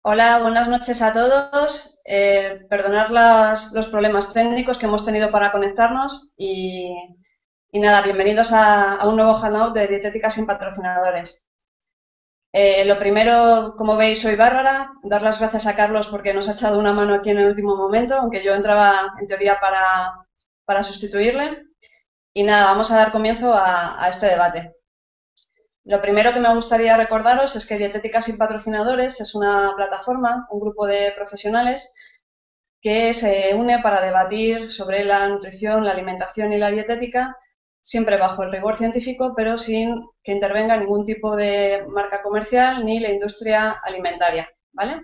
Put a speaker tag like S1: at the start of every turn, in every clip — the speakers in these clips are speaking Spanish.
S1: Hola, buenas noches a todos. Perdonad los problemas técnicos que hemos tenido para conectarnos y nada, bienvenidos a un nuevo Hangout de Dietética sin patrocinadores. Lo primero, como veis, soy Bárbara. Dar las gracias a Carlos porque nos ha echado una mano aquí en el último momento, aunque yo entraba en teoría para sustituirle. Y nada, vamos a dar comienzo a este debate. Lo primero que me gustaría recordaros es que Dietética sin patrocinadores es una plataforma, un grupo de profesionales que se une para debatir sobre la nutrición, la alimentación y la dietética, siempre bajo el rigor científico, pero sin que intervenga ningún tipo de marca comercial ni la industria alimentaria, ¿vale?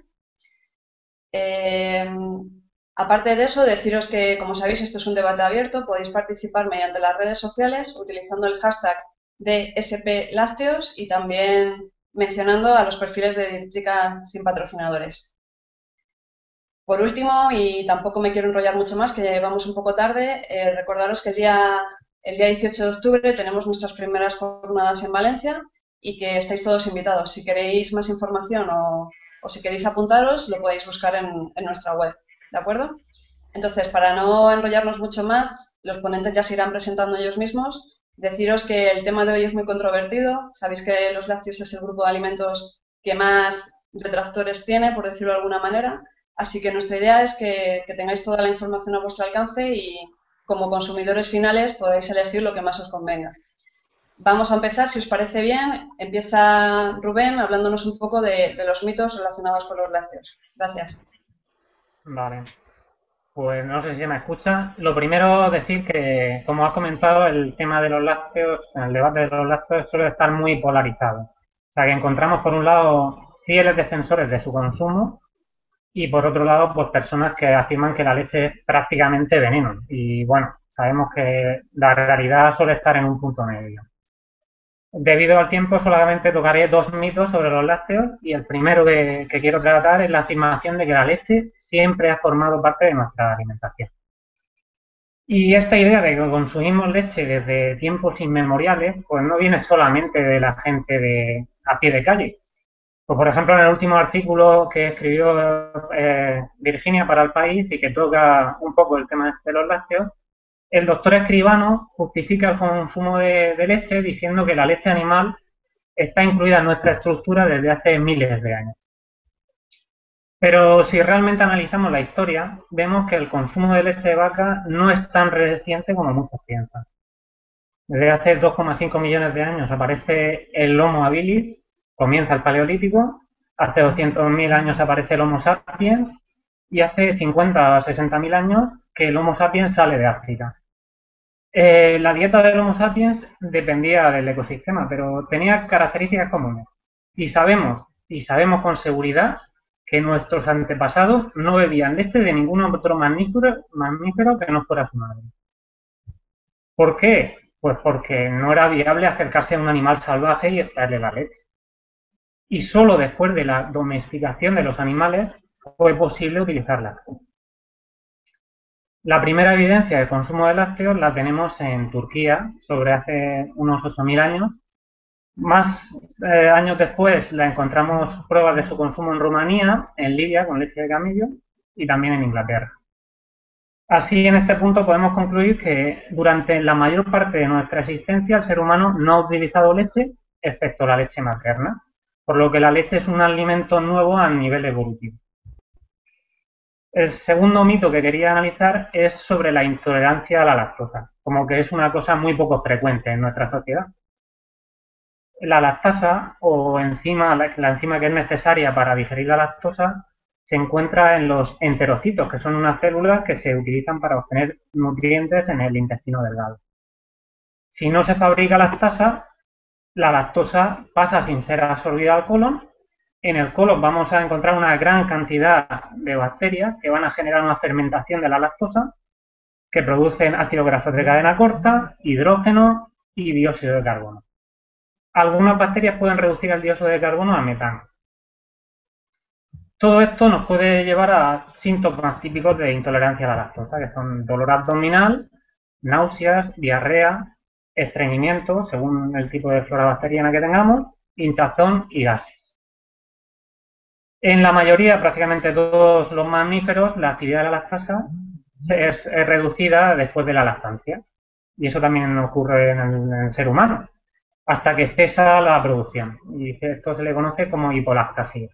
S1: Eh, Aparte de eso, deciros que, como sabéis, esto es un debate abierto, podéis participar mediante las redes sociales utilizando el hashtag de SP Lácteos y también mencionando a los perfiles de Dietética sin patrocinadores. Por último, y tampoco me quiero enrollar mucho más, que vamos un poco tarde, recordaros que el día 18 de octubre tenemos nuestras primeras jornadas en Valencia y que estáis todos invitados. Si queréis más información o si queréis apuntaros, lo podéis buscar en nuestra web, ¿de acuerdo? Entonces, para no enrollarnos mucho más, los ponentes ya se irán presentando ellos mismos. Deciros que el tema de hoy es muy controvertido. Sabéis que los lácteos es el grupo de alimentos que más detractores tiene, por decirlo de alguna manera. Así que nuestra idea es que tengáis toda la información a vuestro alcance y como consumidores finales podáis elegir lo que más os convenga. Vamos a empezar, si os parece bien. Empieza Rubén hablándonos un poco de los mitos relacionados con los lácteos. Gracias.
S2: Vale, pues no sé si me escucha. Lo primero, decir que, como has comentado, el tema de los lácteos, el debate de los lácteos suele estar muy polarizado. O sea, que encontramos por un lado fieles defensores de su consumo y por otro lado, pues personas que afirman que la leche es prácticamente veneno. Y bueno, sabemos que la realidad suele estar en un punto medio. Debido al tiempo, solamente tocaré dos mitos sobre los lácteos y el primero que quiero tratar es la afirmación de que la leche siempre ha formado parte de nuestra alimentación. Y esta idea de que consumimos leche desde tiempos inmemoriales, pues no viene solamente de la gente a pie de calle. Pues por ejemplo, en el último artículo que escribió Virginia para El País y que toca un poco el tema de los lácteos, el doctor Escribano justifica el consumo de leche diciendo que la leche animal está incluida en nuestra estructura desde hace miles de años. Pero si realmente analizamos la historia, vemos que el consumo de leche de vaca no es tan reciente como muchos piensan. Desde hace 2,5 millones de años aparece el Homo habilis, comienza el Paleolítico, hace 200.000 años aparece el Homo sapiens y hace 50 o 60.000 años que el Homo sapiens sale de África. La dieta del Homo sapiens dependía del ecosistema, pero tenía características comunes. Y sabemos con seguridad que nuestros antepasados no bebían leche de ningún otro mamífero que no fuera su madre. ¿Por qué? Pues porque no era viable acercarse a un animal salvaje y extraerle la leche. Y solo después de la domesticación de los animales fue posible utilizarla. La primera evidencia de consumo de lácteos la tenemos en Turquía, sobre hace unos 8.000 años. Más años después la encontramos pruebas de su consumo en Rumanía, en Libia con leche de camello y también en Inglaterra. Así, en este punto podemos concluir que durante la mayor parte de nuestra existencia el ser humano no ha utilizado leche, excepto la leche materna, por lo que la leche es un alimento nuevo a nivel evolutivo. El segundo mito que quería analizar es sobre la intolerancia a la lactosa, como que es una cosa muy poco frecuente en nuestra sociedad. La lactasa o enzima, la enzima que es necesaria para digerir la lactosa se encuentra en los enterocitos, que son unas células que se utilizan para obtener nutrientes en el intestino delgado. Si no se fabrica lactasa, la lactosa pasa sin ser absorbida al colon. En el colon vamos a encontrar una gran cantidad de bacterias que van a generar una fermentación de la lactosa que producen ácidos grasos de cadena corta, hidrógeno y dióxido de carbono. Algunas bacterias pueden reducir el dióxido de carbono a metano. Todo esto nos puede llevar a síntomas típicos de intolerancia a la lactosa, que son dolor abdominal, náuseas, diarrea, estreñimiento, según el tipo de flora bacteriana que tengamos, hinchazón y gases. En la mayoría, prácticamente todos los mamíferos, la actividad de la lactasa es reducida después de la lactancia. Y eso también ocurre en el ser humano, hasta que cesa la producción. Y esto se le conoce como hipolactasia.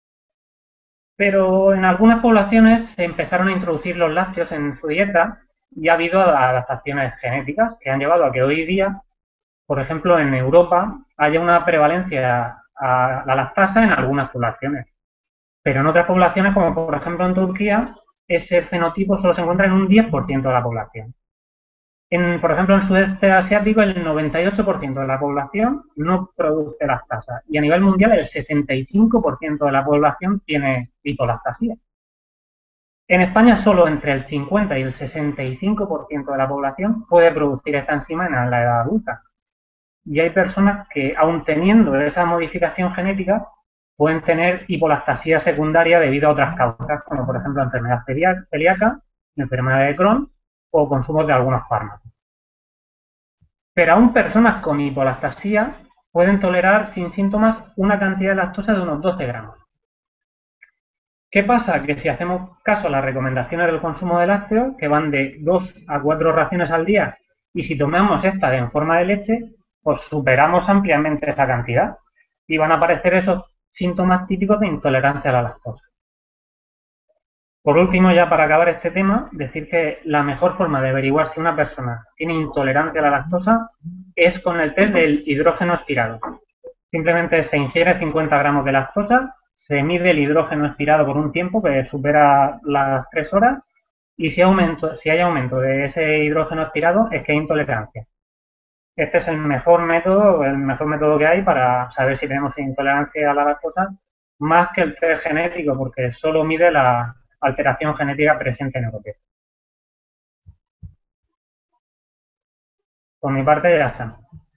S2: Pero en algunas poblaciones se empezaron a introducir los lácteos en su dieta y ha habido adaptaciones genéticas que han llevado a que hoy día, por ejemplo, en Europa, haya una prevalencia a la lactasa en algunas poblaciones. Pero en otras poblaciones, como por ejemplo en Turquía, ese fenotipo solo se encuentra en un 10% de la población. Por ejemplo, en el sudeste asiático, el 98% de la población no produce lactasa. Y a nivel mundial, el 65% de la población tiene hipolactasia. En España, solo entre el 50 y el 65% de la población puede producir esta enzima en la edad adulta. Y hay personas que, aun teniendo esa modificación genética, pueden tener hipolactasia secundaria debido a otras causas, como por ejemplo enfermedad celíaca, enfermedad de Crohn o consumo de algunos fármacos. Pero aún personas con hipolactasia pueden tolerar sin síntomas una cantidad de lactosa de unos 12 gramos. ¿Qué pasa? Que si hacemos caso a las recomendaciones del consumo de lácteos, que van de 2 a 4 raciones al día, y si tomamos esta en forma de leche, pues superamos ampliamente esa cantidad y van a aparecer esos síntomas típicos de intolerancia a la lactosa. Por último, ya para acabar este tema, decir que la mejor forma de averiguar si una persona tiene intolerancia a la lactosa es con el test del hidrógeno expirado. Simplemente se ingiere 50 gramos de lactosa, se mide el hidrógeno expirado por un tiempo que supera las 3 horas y si hay aumento de ese hidrógeno expirado es que hay intolerancia. Este es el mejor método que hay para saber si tenemos intolerancia a la lactosa, más que el test genético, porque solo mide la alteración genética presente en el organismo. Por mi parte ya está.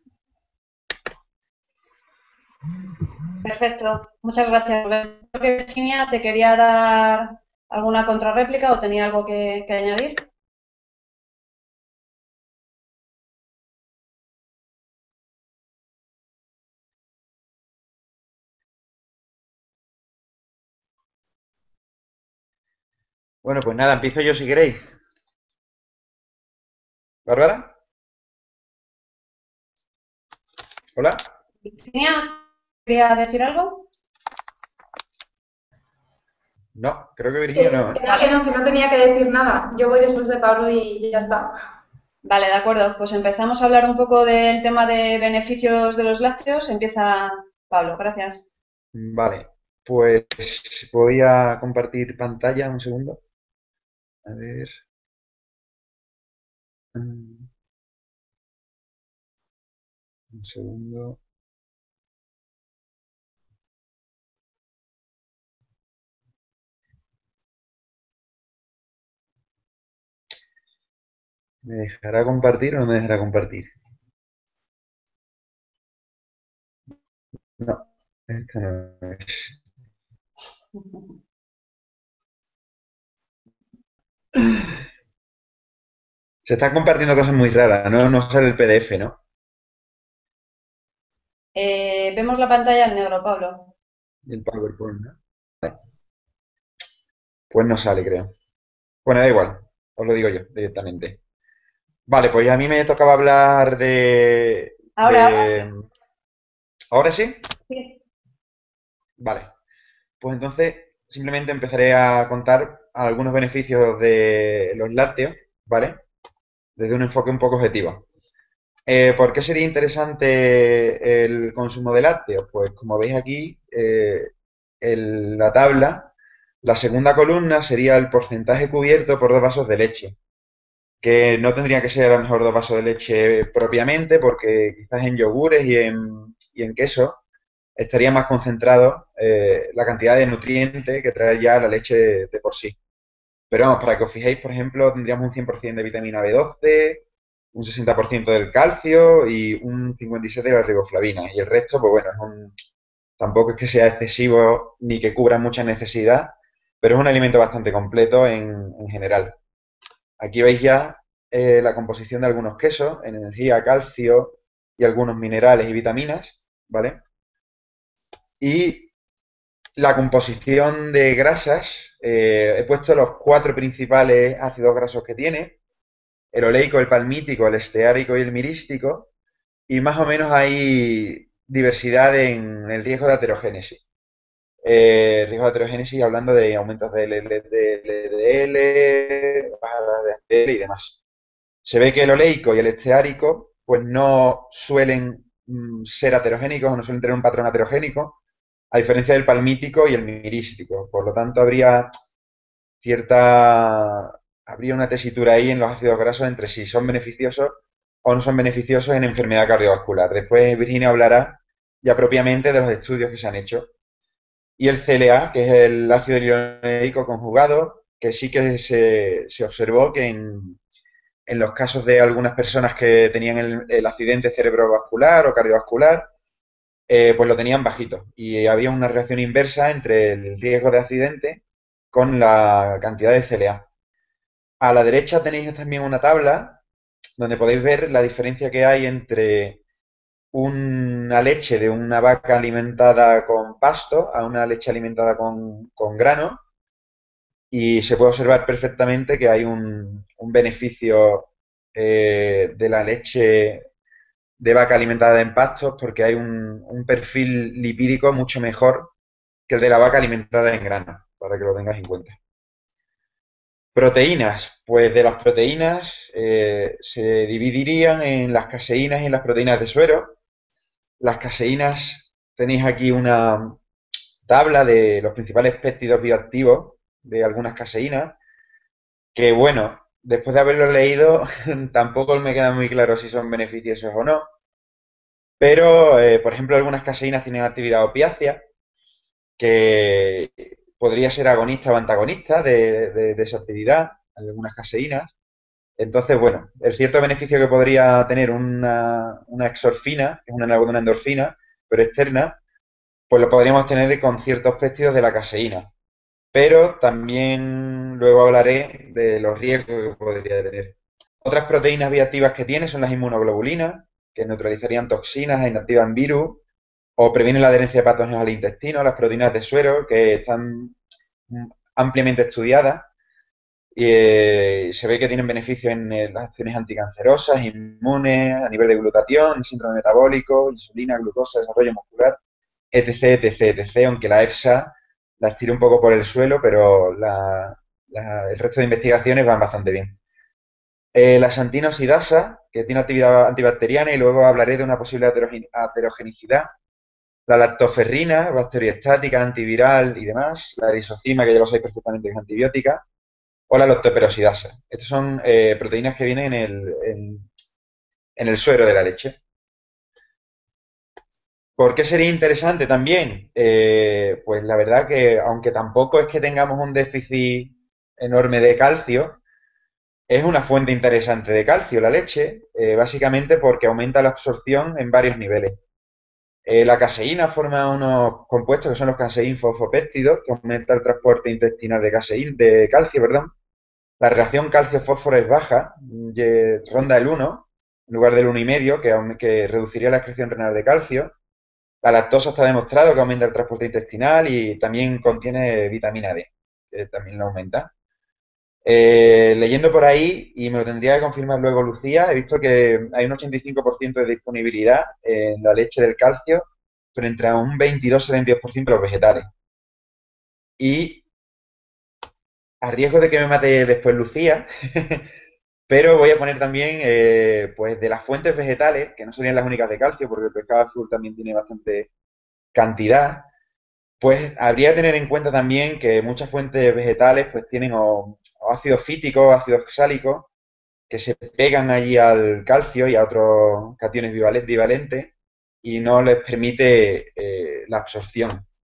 S1: Perfecto, muchas gracias. Creo que Virginia te quería dar alguna contrarréplica o tenía algo que añadir.
S3: Bueno, pues nada, empiezo yo si queréis. ¿Bárbara? ¿Hola?
S1: Virginia, ¿quería decir algo?
S3: No, creo que Virginia no, ¿eh?
S4: Que no tenía que decir nada. Yo voy después de Pablo y ya está.
S1: Vale, de acuerdo. Pues empezamos a hablar un poco del tema de beneficios de los lácteos. Empieza Pablo, gracias.
S3: Vale, pues voy a compartir pantalla un segundo. A ver. Un segundo. ¿Me dejará compartir o no me dejará compartir? No, esta no es. Se están compartiendo cosas muy raras, no, no sale el PDF, ¿no?
S1: Vemos la pantalla en negro, Pablo.
S3: Y el PowerPoint, ¿no? Vale. Pues no sale, creo. Bueno, da igual, os lo digo yo directamente. Vale, pues a mí me tocaba hablar
S1: Ahora sí.
S3: ¿Ahora sí?
S1: Sí.
S3: Vale. Pues entonces simplemente empezaré a contar algunos beneficios de los lácteos, ¿vale? Desde un enfoque un poco objetivo. ¿Por qué sería interesante el consumo de lácteos? Pues como veis aquí, en la tabla, la segunda columna sería el porcentaje cubierto por 2 vasos de leche, que no tendría que ser a lo mejor 2 vasos de leche propiamente, porque quizás en yogures y en queso estaría más concentrado la cantidad de nutrientes que trae ya la leche de por sí. Pero vamos, para que os fijéis, por ejemplo, tendríamos un 100% de vitamina B12, un 60% del calcio y un 57% de la riboflavina. Y el resto, pues bueno, tampoco es que sea excesivo ni que cubra mucha necesidad, pero es un alimento bastante completo en general. Aquí veis ya la composición de algunos quesos en energía, calcio y algunos minerales y vitaminas, ¿vale? Y La composición de grasas, he puesto los 4 principales ácidos grasos que tiene, el oleico, el palmítico, el esteárico y el mirístico, y más o menos hay diversidad en el riesgo de aterogénesis. Riesgo de aterogénesis hablando de aumentos de LDL, bajadas de HDL y demás. Se ve que el oleico y el esteárico pues no suelen ser aterogénicos o no suelen tener un patrón aterogénico, a diferencia del palmítico y el mirístico. Por lo tanto, habría una tesitura ahí en los ácidos grasos entre si son beneficiosos o no son beneficiosos en enfermedad cardiovascular. Después Virginia hablará ya propiamente de los estudios que se han hecho. Y el CLA, que es el ácido hialurónico conjugado, que sí que se observó que en los casos de algunas personas que tenían el accidente cerebrovascular o cardiovascular, pues lo tenían bajito. Y había una relación inversa entre el riesgo de accidente con la cantidad de CLA. A la derecha tenéis también una tabla donde podéis ver la diferencia que hay entre una leche de una vaca alimentada con pasto a una leche alimentada con grano, y se puede observar perfectamente que hay un beneficio de la leche de vaca alimentada en pastos porque hay un perfil lipídico mucho mejor que el de la vaca alimentada en grano, para que lo tengas en cuenta. Proteínas, pues de las proteínas se dividirían en las caseínas y en las proteínas de suero. Las caseínas, tenéis aquí una tabla de los principales péptidos bioactivos de algunas caseínas, que bueno, después de haberlo leído, tampoco me queda muy claro si son beneficiosos o no, pero por ejemplo algunas caseínas tienen actividad opiácea, que podría ser agonista o antagonista de esa actividad, algunas caseínas. Entonces, bueno, el cierto beneficio que podría tener una exorfina, que es un análogo de una endorfina, pero externa, pues lo podríamos tener con ciertos péptidos de la caseína. Pero también luego hablaré de los riesgos que podría tener. Otras proteínas bioactivas que tiene son las inmunoglobulinas, que neutralizarían toxinas e inactivan virus, o previenen la adherencia de patógenos al intestino, las proteínas de suero, que están ampliamente estudiadas, y se ve que tienen beneficios en las acciones anticancerosas, inmunes, a nivel de glutatión, síndrome metabólico, insulina, glucosa, desarrollo muscular, etc, etc, etc, aunque la EFSA las tira un poco por el suelo, pero el resto de investigaciones van bastante bien. La xantina oxidasa, que tiene actividad antibacteriana, y luego hablaré de una posible aterogenicidad. La lactoferrina, bacteriostática, antiviral y demás. La erisocima, que ya lo sabéis perfectamente, que es antibiótica. O la lactoperoxidasa. Estas son proteínas que vienen en el suero de la leche. ¿Por qué sería interesante también? Pues la verdad que, aunque tampoco es que tengamos un déficit enorme de calcio, es una fuente interesante de calcio la leche, básicamente porque aumenta la absorción en varios niveles. La caseína forma unos compuestos que son los caseín-fosfopéptidos, que aumenta el transporte intestinal de calcio, perdón. La relación calcio-fósforo es baja, ronda el 1, en lugar del 1,5, que reduciría la excreción renal de calcio. La lactosa está demostrado que aumenta el transporte intestinal y también contiene vitamina D, que también lo aumenta. Leyendo por ahí, y me lo tendría que confirmar luego Lucía, he visto que hay un 85% de disponibilidad en la leche del calcio frente a un 22-72% de los vegetales. Y a riesgo de que me mate después Lucía, pero voy a poner también pues de las fuentes vegetales, que no serían las únicas de calcio, porque el pescado azul también tiene bastante cantidad, pues habría que tener en cuenta también que muchas fuentes vegetales pues tienen o ácidos fíticos o ácidos oxálicos que se pegan allí al calcio y a otros cationes bivalentes y no les permite la absorción.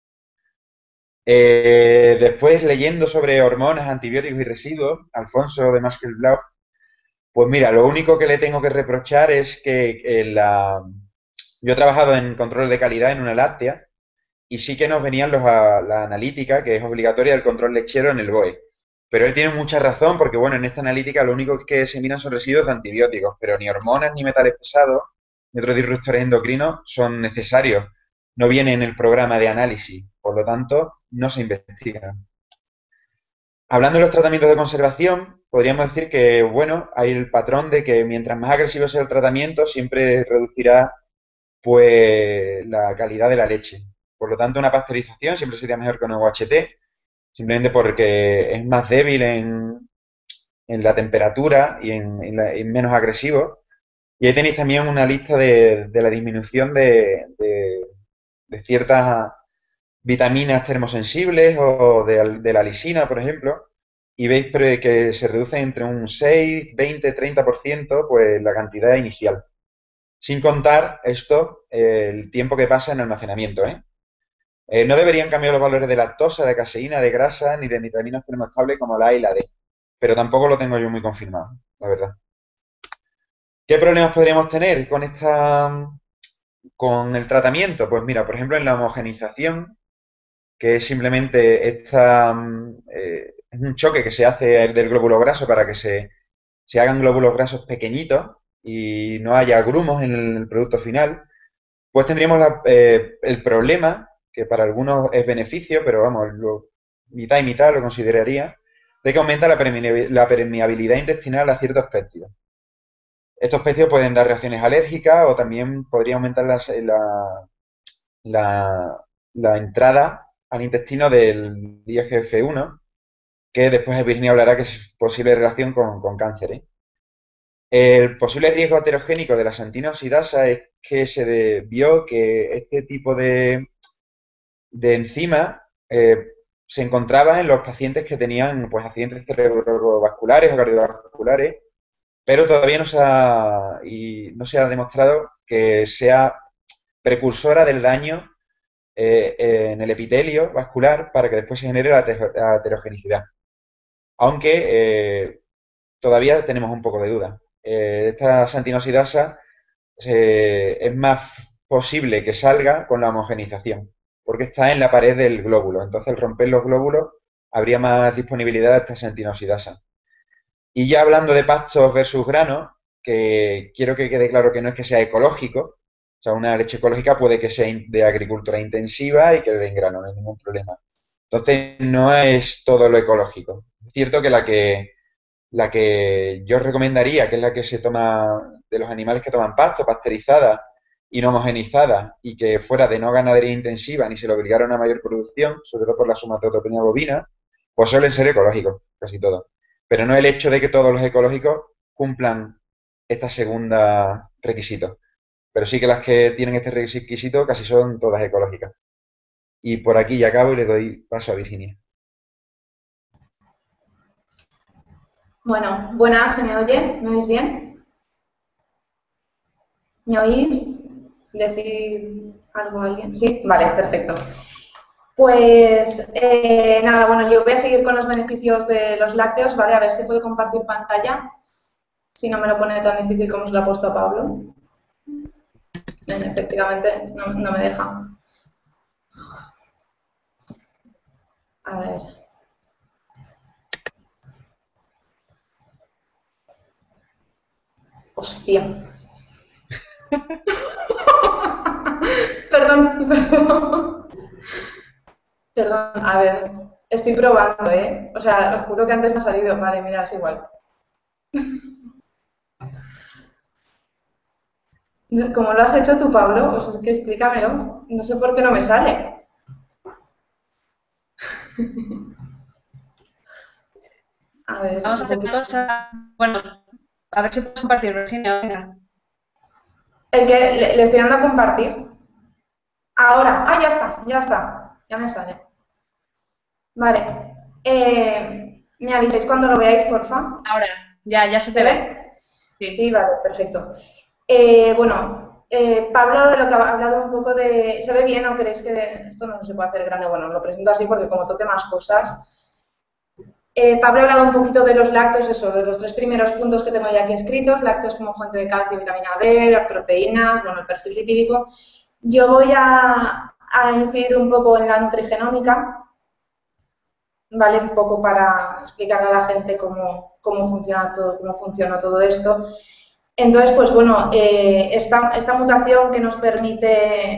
S3: Después, leyendo sobre hormonas, antibióticos y residuos, Alfonso de Masquelblau, pues mira, lo único que le tengo que reprochar es que yo he trabajado en control de calidad en una láctea y sí que nos venían la analítica, que es obligatoria del control lechero en el BOE. Pero él tiene mucha razón porque, bueno, en esta analítica lo único que se miran son residuos de antibióticos, pero ni hormonas, ni metales pesados, ni otros disruptores endocrinos son necesarios. no viene en el programa de análisis, por lo tanto, no se investiga. Hablando de los tratamientos de conservación, podríamos decir que, bueno, hay el patrón de que mientras más agresivo sea el tratamiento, siempre reducirá, pues, la calidad de la leche. Por lo tanto, una pasteurización siempre sería mejor que un UHT, simplemente porque es más débil en la temperatura y en menos agresivo. Y ahí tenéis también una lista de la disminución de ciertas vitaminas termosensibles o de la lisina, por ejemplo, y veis que se reduce entre un 6, 20, 30%, pues la cantidad inicial. Sin contar esto, el tiempo que pasa en almacenamiento, ¿eh? No deberían cambiar los valores de lactosa, de caseína, de grasa, ni de vitaminas termoestables como la A y la D, pero tampoco lo tengo yo muy confirmado, la verdad. ¿Qué problemas podríamos tener con el tratamiento? Pues mira, por ejemplo, en la homogenización, que es simplemente es un choque que se hace del glóbulo graso para que se hagan glóbulos grasos pequeñitos y no haya grumos en el producto final, pues tendríamos el problema, que para algunos es beneficio, pero vamos, mitad y mitad lo consideraría, de que aumenta la permeabilidad intestinal a ciertos péptidos. Estos péptidos pueden dar reacciones alérgicas o también podría aumentar la entrada al intestino del IGF-1, que después Virginia hablará que es posible relación con cáncer, ¿eh? El posible riesgo aterogénico de la santina oxidasa es que se vio que este tipo de enzima se encontraba en los pacientes que tenían, pues, accidentes cerebrovasculares o cardiovasculares, pero todavía no se ha demostrado que sea precursora del daño en el epitelio vascular para que después se genere la heterogenicidad. Aunque todavía tenemos un poco de duda. Esta santina oxidasa es más posible que salga con la homogenización, porque está en la pared del glóbulo. Entonces, al romper los glóbulos, habría más disponibilidad de esta santina oxidasa. Y ya hablando de pastos versus granos, que quiero que quede claro que no es que sea ecológico, o sea, una leche ecológica puede que sea de agricultura intensiva y que den grano, no hay ningún problema. Entonces, no es todo lo ecológico. Es cierto que la que yo recomendaría, que es la que se toma de los animales que toman pasto, pasteurizada y no homogenizada, y que fuera de no ganadería intensiva ni se le obligara a una mayor producción, sobre todo por la somatotropina bovina, pues suelen ser ecológicos, casi todos. Pero no el hecho de que todos los ecológicos cumplan esta segunda requisito. Pero sí que las que tienen este requisito casi son todas ecológicas. Y por aquí ya acabo y le doy paso a Virginia.
S4: Bueno, buenas, ¿se me oye? ¿Me oís bien? ¿Me oís? ¿Decir algo a alguien? Sí, vale, perfecto. Pues nada, bueno, yo voy a seguir con los beneficios de los lácteos, ¿vale? A ver si puedo compartir pantalla, si no me lo pone tan difícil como se lo ha puesto a Pablo. Efectivamente, no me deja. A ver. Hostia. Perdón. Perdón, a ver. Estoy probando, ¿eh? O sea, os juro que antes me ha salido. Vale, mira, es igual. ¿Cómo lo has hecho tú, Pablo? O sea, es que explícamelo. No sé por qué no me sale. A ver.
S1: Vamos a hacer una cosa. Bueno, a ver si puedes compartir, Virginia. Venga.
S4: El que le estoy dando a compartir. Ahora. Ah, ya está, ya está. Ya me sale. Vale. ¿Me avisáis cuando lo veáis, porfa?
S1: Ahora, ya se te ve.
S4: Sí, sí, vale, perfecto. Bueno, Pablo, de lo que ha hablado un poco de... ¿Se ve bien o creéis que esto no se puede hacer grande? Bueno, lo presento así porque como toque más cosas. Pablo ha hablado un poquito de los lácteos, eso, de los 3 primeros puntos que tengo ya aquí escritos, lácteos como fuente de calcio y vitamina D, las proteínas, bueno, el perfil lipídico. Yo voy a incidir un poco en la nutrigenómica, ¿vale? Un poco para explicarle a la gente cómo funciona todo esto. Entonces, pues bueno, esta mutación que nos permite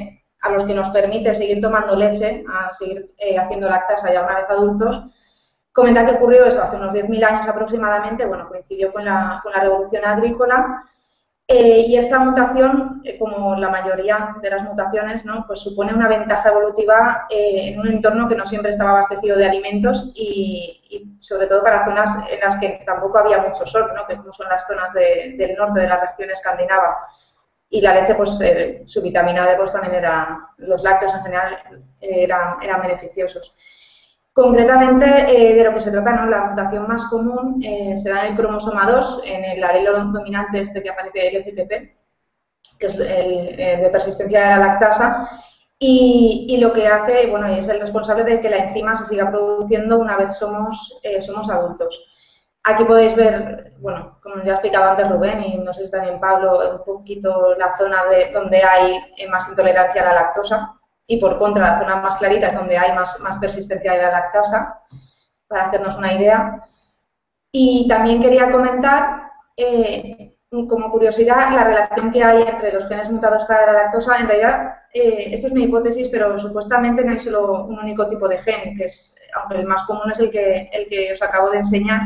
S4: a los que nos permite seguir tomando leche, a seguir haciendo lactasa ya una vez adultos. Comentar que ocurrió eso hace unos 10.000 años aproximadamente, bueno, coincidió con la revolución agrícola. Y esta mutación, como la mayoría de las mutaciones, ¿no? Pues supone una ventaja evolutiva en un entorno que no siempre estaba abastecido de alimentos y sobre todo para zonas en las que tampoco había mucho sol, ¿no? Que como son las zonas del norte de la región escandinava. Y la leche, pues su vitamina D, pues también los lácteos en general eran beneficiosos. Concretamente, de lo que se trata, ¿no? La mutación más común se da en el cromosoma 2, en el alelo dominante este que aparece, el LCTP, que es de persistencia de la lactasa, y lo que hace, bueno, es el responsable de que la enzima se siga produciendo una vez somos adultos. Aquí podéis ver, bueno, como ya ha explicado antes Rubén, y no sé si también Pablo, un poquito la zona donde hay más intolerancia a la lactosa. Y por contra, la zona más clarita es donde hay más persistencia de la lactasa, para hacernos una idea. Y también quería comentar, como curiosidad, la relación que hay entre los genes mutados para la lactosa. En realidad, esto es una hipótesis, pero supuestamente no hay solo un único tipo de gen, que es, aunque el más común es el que os acabo de enseñar.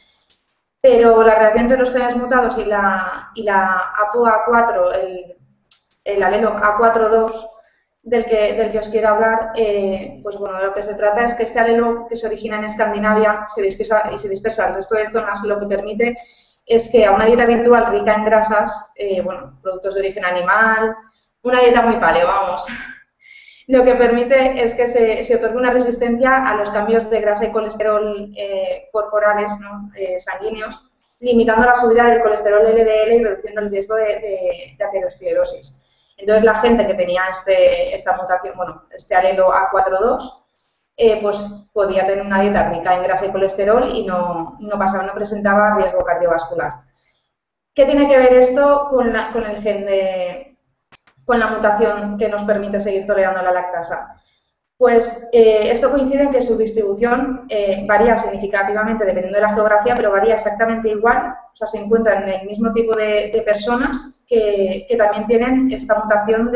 S4: Pero la relación entre los genes mutados y la APOA4, el alelo A42, del que os quiero hablar, pues bueno, de lo que se trata es que este alelo que se origina en Escandinavia se dispersa al resto de zonas, lo que permite es que a una dieta virtual rica en grasas, bueno, productos de origen animal, una dieta muy paleo, vamos, lo que permite es que se otorgue una resistencia a los cambios de grasa y colesterol corporales, ¿no? Sanguíneos, limitando la subida del colesterol LDL y reduciendo el riesgo de aterosclerosis. Entonces, la gente que tenía esta mutación, bueno, este alelo A42, pues podía tener una dieta rica en grasa y colesterol y no presentaba riesgo cardiovascular. ¿Qué tiene que ver esto con el gen con la mutación que nos permite seguir tolerando la lactasa? Pues esto coincide en que su distribución varía significativamente dependiendo de la geografía, pero varía exactamente igual, o sea, se encuentran en el mismo tipo de personas que también tienen esta mutación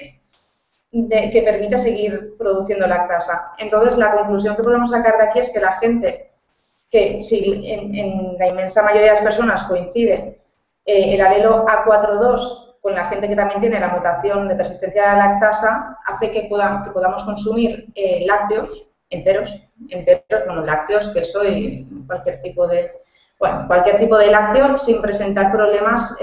S4: que permite seguir produciendo lactasa. Entonces, la conclusión que podemos sacar de aquí es que la gente, que si en la inmensa mayoría de las personas coincide el alelo A42 con la gente que también tiene la mutación de persistencia de la lactasa, hace que podamos consumir lácteos enteros, bueno, lácteos, queso y cualquier tipo de lácteo sin presentar problemas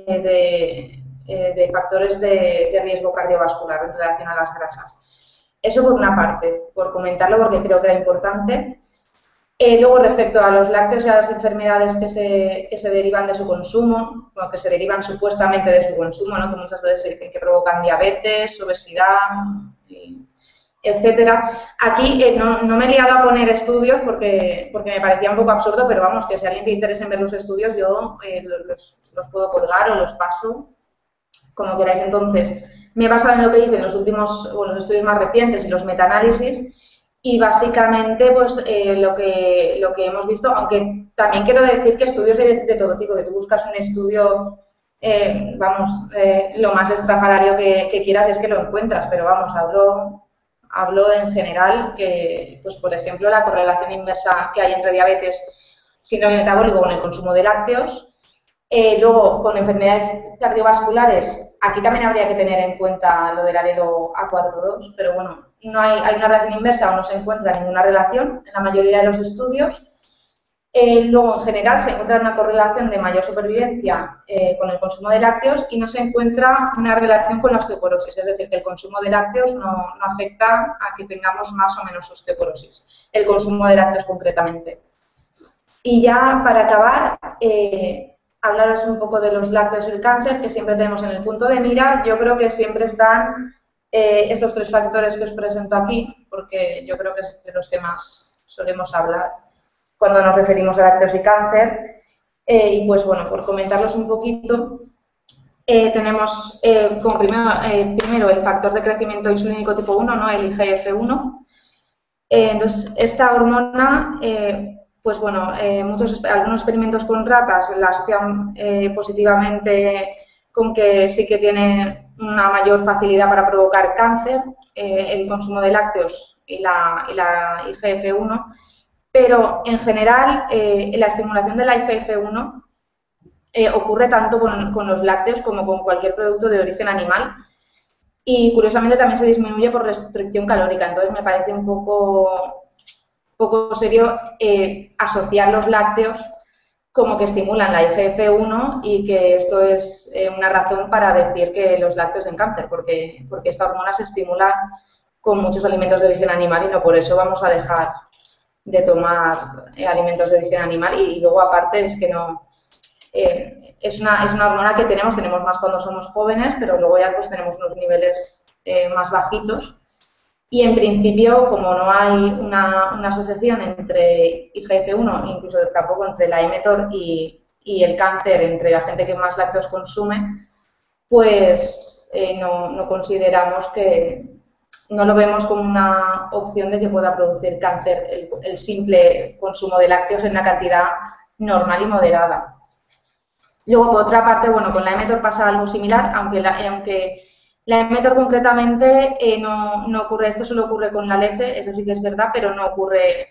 S4: de factores de riesgo cardiovascular en relación a las grasas. Eso por una parte, por comentarlo porque creo que era importante. Luego, respecto a los lácteos y a las enfermedades que se derivan de su consumo, bueno, que se derivan supuestamente de su consumo, ¿no? Que muchas veces se dicen que provocan diabetes, obesidad, etcétera. Aquí no me he liado a poner estudios porque me parecía un poco absurdo, pero vamos, que si a alguien te interesa en ver los estudios, yo los puedo colgar o los paso, como queráis. Entonces, me he basado en lo que dicen los últimos, los estudios más recientes y los metaanálisis. Y básicamente, pues lo que hemos visto, aunque también quiero decir que estudios de todo tipo, que tú buscas un estudio, lo más estrafalario que quieras es que lo encuentras, pero vamos, hablo en general que, pues por ejemplo, la correlación inversa que hay entre diabetes, síndrome metabólico con el consumo de lácteos, luego con enfermedades cardiovasculares, aquí también habría que tener en cuenta lo del alelo A42, pero bueno, no hay una relación inversa o no se encuentra ninguna relación en la mayoría de los estudios. Luego, en general, se encuentra una correlación de mayor supervivencia con el consumo de lácteos y no se encuentra una relación con la osteoporosis, es decir, que el consumo de lácteos no afecta a que tengamos más o menos osteoporosis, el consumo de lácteos concretamente. Y ya, para acabar, hablaros un poco de los lácteos y el cáncer, que siempre tenemos en el punto de mira. Yo creo que siempre están estos tres factores que os presento aquí, porque yo creo que es de los que más solemos hablar cuando nos referimos a lácteos y cáncer. Y pues bueno, por comentarlos un poquito, tenemos como primero el factor de crecimiento insulínico tipo 1, ¿no? El IGF-1. Entonces, esta hormona, pues bueno, algunos experimentos con ratas la asocian positivamente con que sí que tiene una mayor facilidad para provocar cáncer, el consumo de lácteos y la IGF-1, pero en general la estimulación de la IGF-1 ocurre tanto con los lácteos como con cualquier producto de origen animal y curiosamente también se disminuye por restricción calórica, entonces me parece un poco serio asociar los lácteos como que estimulan la IGF-1 y que esto es una razón para decir que los lácteos den cáncer, porque esta hormona se estimula con muchos alimentos de origen animal y no por eso vamos a dejar de tomar alimentos de origen animal y luego aparte es que no... es una hormona que tenemos más cuando somos jóvenes, pero luego ya pues tenemos unos niveles más bajitos. Y en principio, como no hay una asociación entre IGF-1, incluso tampoco entre la mTOR y el cáncer entre la gente que más lácteos consume, pues no consideramos no lo vemos como una opción de que pueda producir cáncer el simple consumo de lácteos en una cantidad normal y moderada. Luego, por otra parte, bueno, con la mTOR pasa algo similar, aunque la mTOR concretamente no ocurre, esto solo ocurre con la leche, eso sí que es verdad, pero no ocurre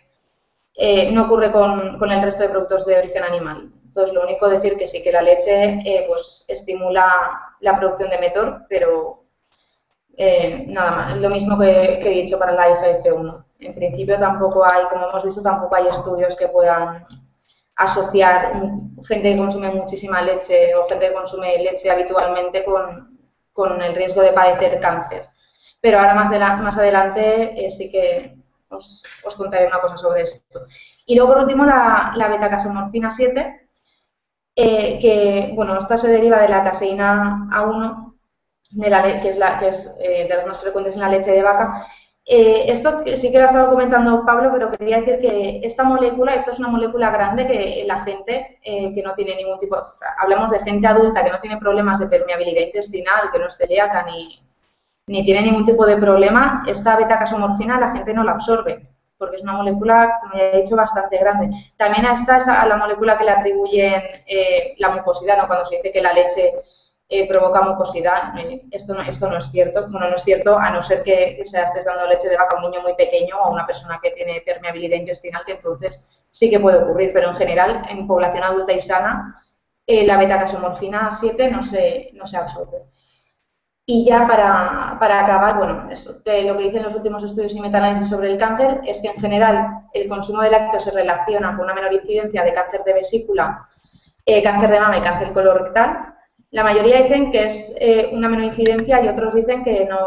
S4: con el resto de productos de origen animal. Entonces, lo único decir que sí que la leche pues estimula la producción de mTOR, pero nada más, lo mismo que he dicho para la IGF-1. En principio tampoco hay, como hemos visto, tampoco hay estudios que puedan asociar gente que consume muchísima leche o gente que consume leche habitualmente con el riesgo de padecer cáncer. Pero ahora más adelante sí que os contaré una cosa sobre esto. Y luego, por último, la beta-casomorfina 7, que, bueno, esta se deriva de la caseína A1, que es de las más frecuentes en la leche de vaca. Esto sí que lo ha estado comentando Pablo, pero quería decir que esta es una molécula grande que la gente que no tiene ningún tipo, o sea, hablamos de gente adulta que no tiene problemas de permeabilidad intestinal, que no es celíaca ni tiene ningún tipo de problema, esta beta-casomorfina la gente no la absorbe, porque es una molécula, como ya he dicho, bastante grande. También a esta es a la molécula que le atribuyen la mucosidad, ¿no? Cuando se dice que la leche provoca mucosidad, esto no es cierto. Bueno, no es cierto a no ser que se estés dando leche de vaca a un niño muy pequeño o a una persona que tiene permeabilidad intestinal, que entonces sí que puede ocurrir, pero en general en población adulta y sana la beta-casomorfina 7 no se absorbe. Y ya para acabar, bueno, eso, lo que dicen los últimos estudios y metaanálisis sobre el cáncer es que en general el consumo de lácteos se relaciona con una menor incidencia de cáncer de vesícula, cáncer de mama y cáncer colorectal. La mayoría dicen que es una menor incidencia y otros dicen que no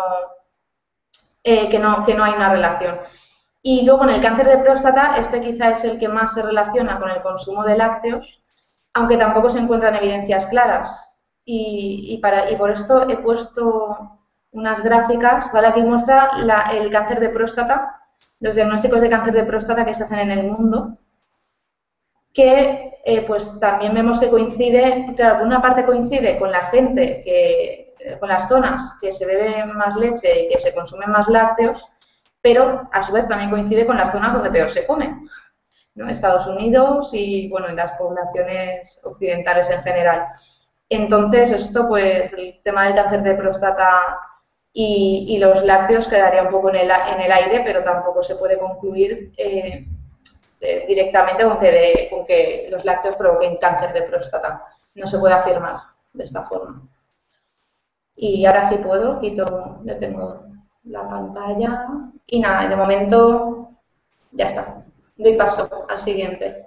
S4: hay una relación. Y luego en el cáncer de próstata, este quizá es el que más se relaciona con el consumo de lácteos, aunque tampoco se encuentran evidencias claras. Y por esto he puesto unas gráficas, ¿vale? Aquí muestra el cáncer de próstata, los diagnósticos de cáncer de próstata que se hacen en el mundo, que pues también vemos que coincide, claro, por una parte coincide con la gente, con las zonas que se bebe más leche y que se consumen más lácteos, pero a su vez también coincide con las zonas donde peor se come, ¿no? Estados Unidos y, bueno, en las poblaciones occidentales en general. Entonces, esto, pues, el tema del cáncer de próstata y los lácteos quedaría un poco en el aire, pero tampoco se puede concluir directamente con que los lácteos provoquen cáncer de próstata. No se puede afirmar de esta forma. Y ahora sí puedo, detengo la pantalla y nada, de momento ya está. Doy paso al siguiente.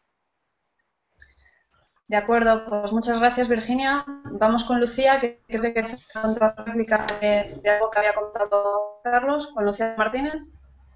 S1: De acuerdo, pues muchas gracias, Virginia. Vamos con Lucía, que creo que hace otra réplica de algo que había contado Carlos, con Lucía Martínez.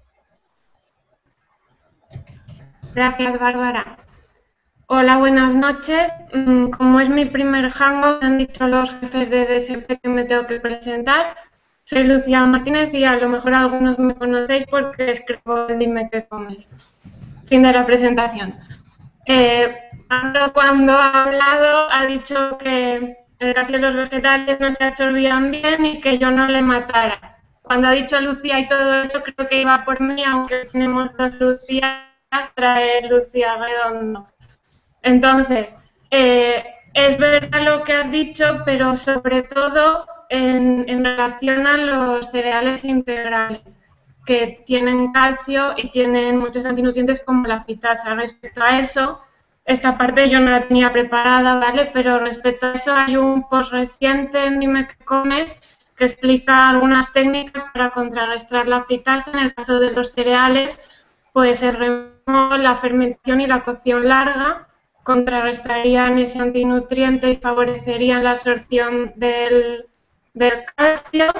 S5: Gracias, Bárbara. Hola, buenas noches. Como es mi primer hangout, me han dicho los jefes de DSP que me tengo que presentar. Soy Lucía Martínez y a lo mejor algunos me conocéis porque escribo Dime qué comes. Fin de la presentación. Pablo, cuando ha hablado, ha dicho que el calcio de los vegetales no se absorbían bien y que yo no le matara. Cuando ha dicho Lucía y todo eso, creo que iba por mí, aunque tenemos dos Lucías, trae Lucía Redondo. Entonces, es verdad lo que has dicho, pero sobre todo en relación a los cereales integrales, que tienen calcio y tienen muchos antinutrientes como la fitasa. Respecto a eso, esta parte yo no la tenía preparada, ¿vale? Pero respecto a eso hay un post reciente en Dime qué comes que explica algunas técnicas para contrarrestar la fitasa. En el caso de los cereales, pues el remo, la fermentación y la cocción larga contrarrestarían ese antinutriente y favorecerían la absorción del calcio.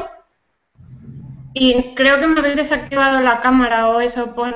S5: Y creo que me habéis desactivado la cámara o eso pone.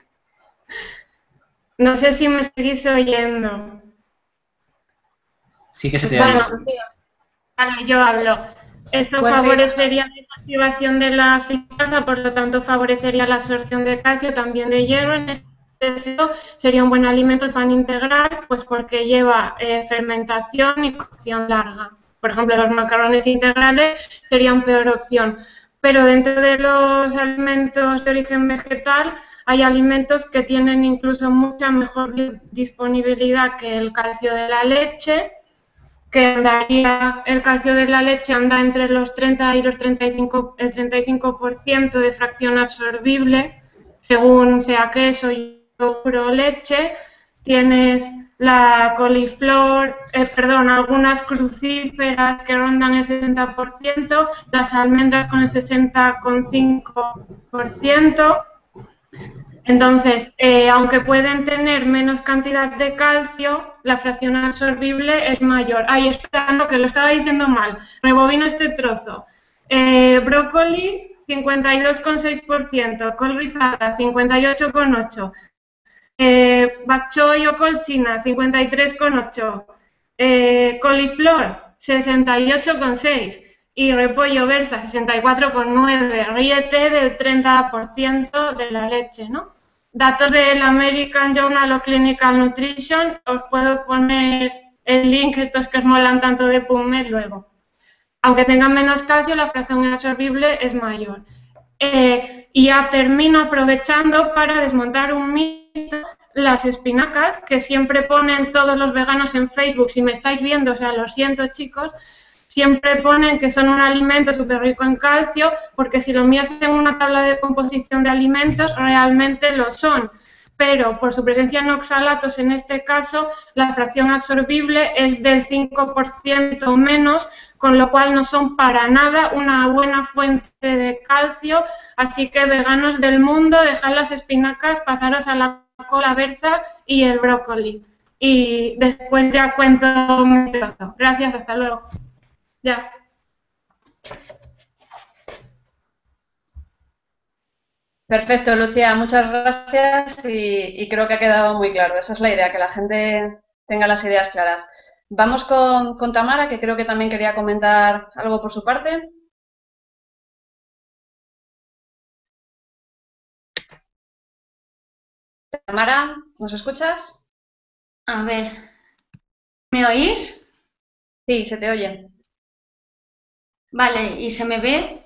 S5: No sé si me seguís oyendo.
S6: Sí que se te
S5: Bueno,
S6: oye.
S5: vale, yo hablo. Eso
S1: Pues sí.
S5: favorecería la activación de la fitasa, por lo tanto favorecería la absorción de calcio, también de hierro. En este caso sería un buen alimento el pan integral, pues porque lleva fermentación y cocción larga. Por ejemplo, los macarrones integrales serían peor opción. Pero dentro de los alimentos de origen vegetal hay alimentos que tienen incluso mucha mejor disponibilidad que el calcio de la leche, que andaría, el calcio de la leche anda entre los 30 y los 35, el 35% de fracción absorbible, según sea queso, yogur o leche. Tienes la coliflor, algunas crucíferas que rondan el 60%, las almendras con el 60,5%. Entonces, aunque pueden tener menos cantidad de calcio, la fracción absorbible es mayor. Ay, esperando que lo estaba diciendo mal. Rebobino este trozo. Brócoli, 52,6%. Col rizada, 58,8%. Bok choy o col china, 53,8%. Coliflor, 68,6%. Y repollo berza, 64,9%. Ríete del 30% de la leche, ¿no? Datos del American Journal of Clinical Nutrition, os puedo poner el link, estos que os molan tanto de PubMed luego. Aunque tengan menos calcio, la fracción absorbible es mayor. Y ya termino aprovechando para desmontar un mito, las espinacas, que siempre ponen todos los veganos en Facebook, si me estáis viendo, o sea, lo siento chicos, siempre ponen que son un alimento súper rico en calcio, porque si lo miras en una tabla de composición de alimentos, realmente lo son. Pero por su presencia en oxalatos, en este caso, la fracción absorbible es del 5% menos, con lo cual no son para nada una buena fuente de calcio. Así que, veganos del mundo, dejad las espinacas, pasaros a la cola berza y el brócoli. Y después ya cuento mi trozo. Gracias, hasta luego. Ya.
S1: Perfecto, Lucía, muchas gracias y creo que ha quedado muy claro. Esa es la idea, que la gente tenga las ideas claras. Vamos con Tamara, que creo que también quería comentar algo por su parte. Tamara, ¿nos escuchas?
S7: A ver, ¿me oís?
S1: Sí, se te oye.
S7: Vale, ¿y se me ve?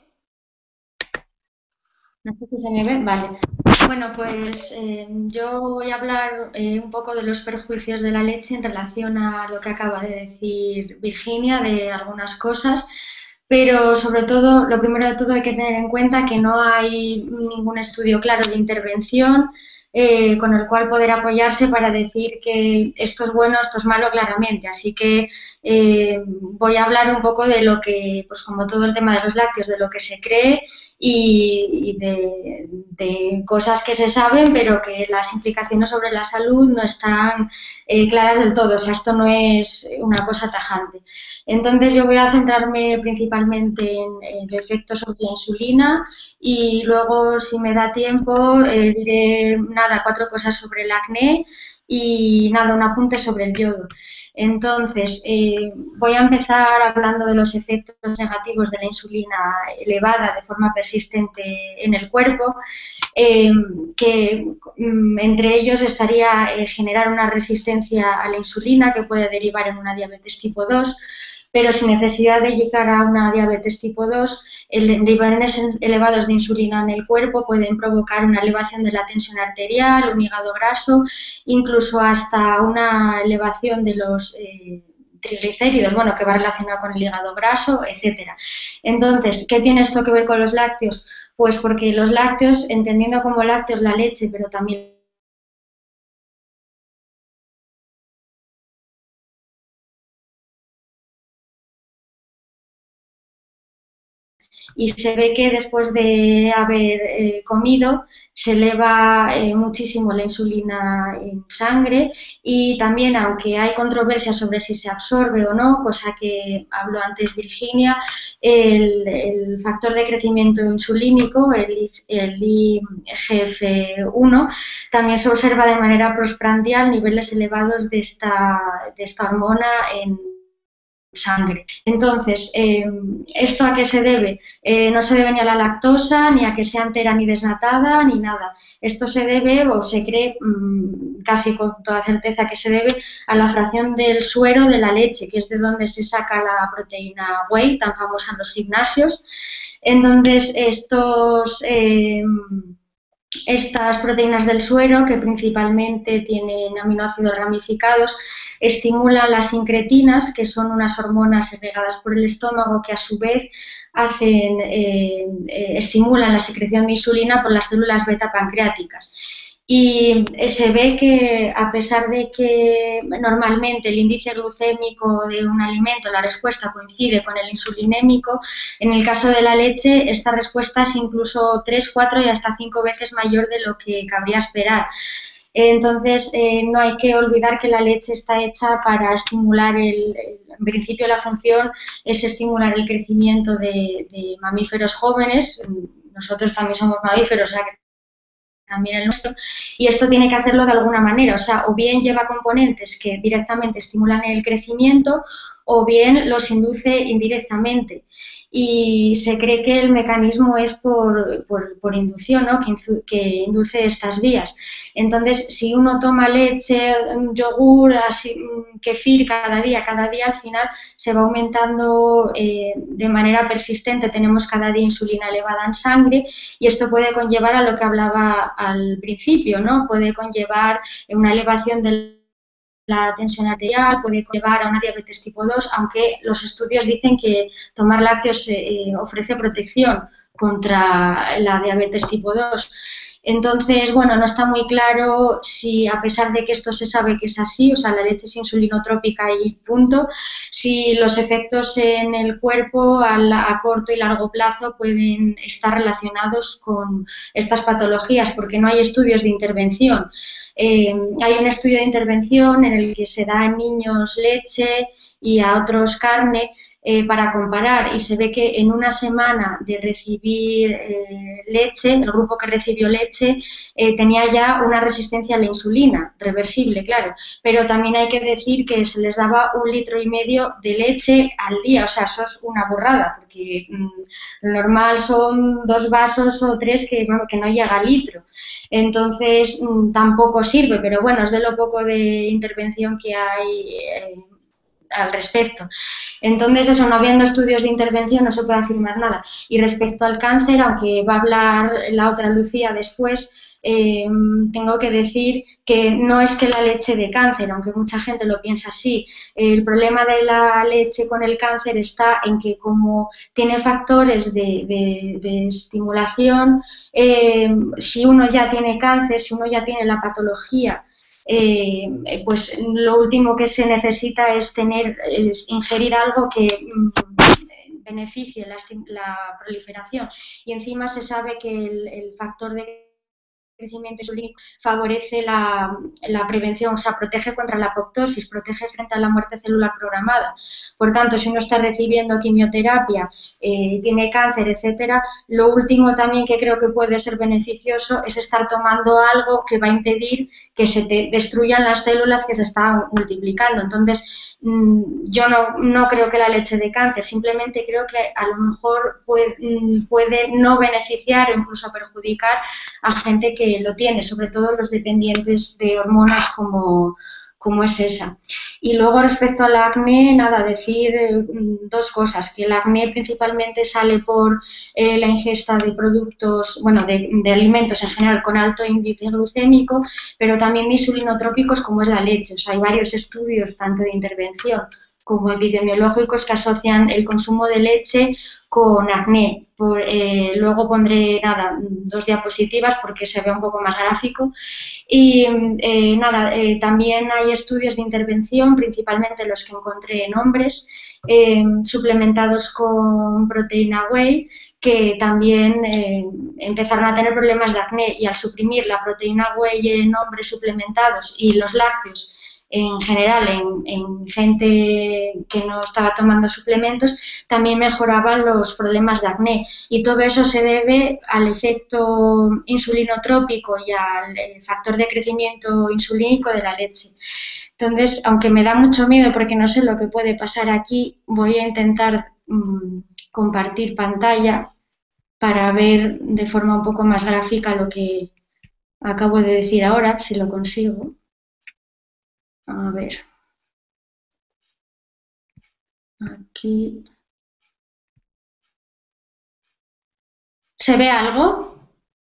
S7: No sé si se me ve, vale. Bueno, pues yo voy a hablar un poco de los perjuicios de la leche en relación a lo que acaba de decir Virginia, de algunas cosas, pero sobre todo, lo primero de todo hay que tener en cuenta que no hay ningún estudio claro de intervención con el cual poder apoyarse para decir que esto es bueno, esto es malo claramente. Así que voy a hablar un poco de lo que, pues como todo el tema de los lácteos, de lo que se cree y de cosas que se saben, pero que las implicaciones sobre la salud no están claras del todo. O sea, esto no es una cosa tajante. Entonces yo voy a centrarme principalmente en el efecto sobre la insulina y luego, si me da tiempo, diré nada, 4 cosas sobre el acné y nada, un apunte sobre el yodo. Entonces, voy a empezar hablando de los efectos negativos de la insulina elevada de forma persistente en el cuerpo, que entre ellos estaría generar una resistencia a la insulina que puede derivar en una diabetes tipo 2, pero sin necesidad de llegar a una diabetes tipo 2, niveles elevados de insulina en el cuerpo pueden provocar una elevación de la tensión arterial, un hígado graso, incluso hasta una elevación de triglicéridos, bueno, que va relacionado con el hígado graso, etcétera. Entonces, ¿qué tiene esto que ver con los lácteos? Pues porque los lácteos, entendiendo como lácteos la leche, pero también y se ve que después de haber comido se eleva muchísimo la insulina en sangre y también, aunque hay controversia sobre si se absorbe o no, cosa que habló antes Virginia, el factor de crecimiento insulínico, el IGF-1, también se observa de manera postprandial niveles elevados de esta hormona en sangre. Entonces, ¿esto a qué se debe? No se debe ni a la lactosa, ni a que sea entera ni desnatada, ni nada. Esto se debe, o se cree casi con toda certeza que se debe a la fracción del suero de la leche, que es de donde se saca la proteína whey, tan famosa en los gimnasios. Entonces, estas proteínas del suero, que principalmente tienen aminoácidos ramificados, estimulan las incretinas, que son unas hormonas segregadas por el estómago que a su vez estimulan la secreción de insulina por las células beta pancreáticas. Y se ve que, a pesar de que normalmente el índice glucémico de un alimento, la respuesta coincide con el insulinémico, en el caso de la leche esta respuesta es incluso 3, 4 y hasta 5 veces mayor de lo que cabría esperar. Entonces, no hay que olvidar que la leche está hecha para estimular en principio la función es estimular el crecimiento de mamíferos jóvenes. Nosotros también somos mamíferos, o sea que también el nuestro, y esto tiene que hacerlo de alguna manera, o sea, o bien lleva componentes que directamente estimulan el crecimiento o bien los induce indirectamente. Y se cree que el mecanismo es por inducción, ¿no? que induce estas vías. Entonces, si uno toma leche, yogur, kefir cada día al final se va aumentando de manera persistente, tenemos cada día insulina elevada en sangre y esto puede conllevar a lo que hablaba al principio, ¿no? Puede conllevar una elevación del la tensión arterial, puede llevar a una diabetes tipo 2, aunque los estudios dicen que tomar lácteos ofrece protección contra la diabetes tipo 2. Entonces, bueno, no está muy claro si, a pesar de que esto se sabe que es así, o sea, la leche es insulinotrópica y punto, si los efectos en el cuerpo a corto y largo plazo pueden estar relacionados con estas patologías, porque no hay estudios de intervención. Hay un estudio de intervención en el que se da a niños leche y a otros carne para comparar y se ve que en una semana de recibir leche, el grupo que recibió leche tenía ya una resistencia a la insulina, reversible, claro, pero también hay que decir que se les daba 1,5 litros de leche al día, o sea, eso es una burrada, porque lo normal son 2 vasos o 3 que no llega al litro. Entonces tampoco sirve, pero bueno, es de lo poco de intervención que hay al respecto. Entonces eso, no habiendo estudios de intervención no se puede afirmar nada. Y respecto al cáncer, aunque va a hablar la otra Lucía después, tengo que decir que no es que la leche dé cáncer, aunque mucha gente lo piensa así. El problema de la leche con el cáncer está en que como tiene factores de estimulación, si uno ya tiene cáncer, si uno ya tiene la patología, pues lo último que se necesita es ingerir algo que beneficie la proliferación. Y encima se sabe que el factor de crecimiento insulínico favorece la prevención, o sea, protege contra la apoptosis, protege frente a la muerte celular programada. Por tanto, si uno está recibiendo quimioterapia, tiene cáncer, etcétera, lo último también que creo que puede ser beneficioso es estar tomando algo que va a impedir que se destruyan las células que se están multiplicando. Entonces, yo no creo que la leche dé cáncer, simplemente creo que a lo mejor puede no beneficiar o incluso perjudicar a gente que lo tiene, sobre todo los dependientes de hormonas como es esa. Y luego respecto al acné, nada, decir 2 cosas, que el acné principalmente sale por la ingesta de productos, bueno, de alimentos en general con alto índice glucémico, pero también de insulinotrópicos como es la leche. O sea, hay varios estudios, tanto de intervención como epidemiológicos que asocian el consumo de leche con acné. Luego pondré, nada, 2 diapositivas porque se ve un poco más gráfico. Y también hay estudios de intervención, principalmente los que encontré en hombres, suplementados con proteína whey, que también empezaron a tener problemas de acné, y al suprimir la proteína whey en hombres suplementados y los lácteos en general en gente que no estaba tomando suplementos, también mejoraban los problemas de acné, y todo eso se debe al efecto insulinotrópico y al factor de crecimiento insulínico de la leche. Entonces, aunque me da mucho miedo porque no sé lo que puede pasar aquí, voy a intentar compartir pantalla para ver de forma un poco más gráfica lo que acabo de decir ahora, si lo consigo. A ver. Aquí. ¿Se ve algo?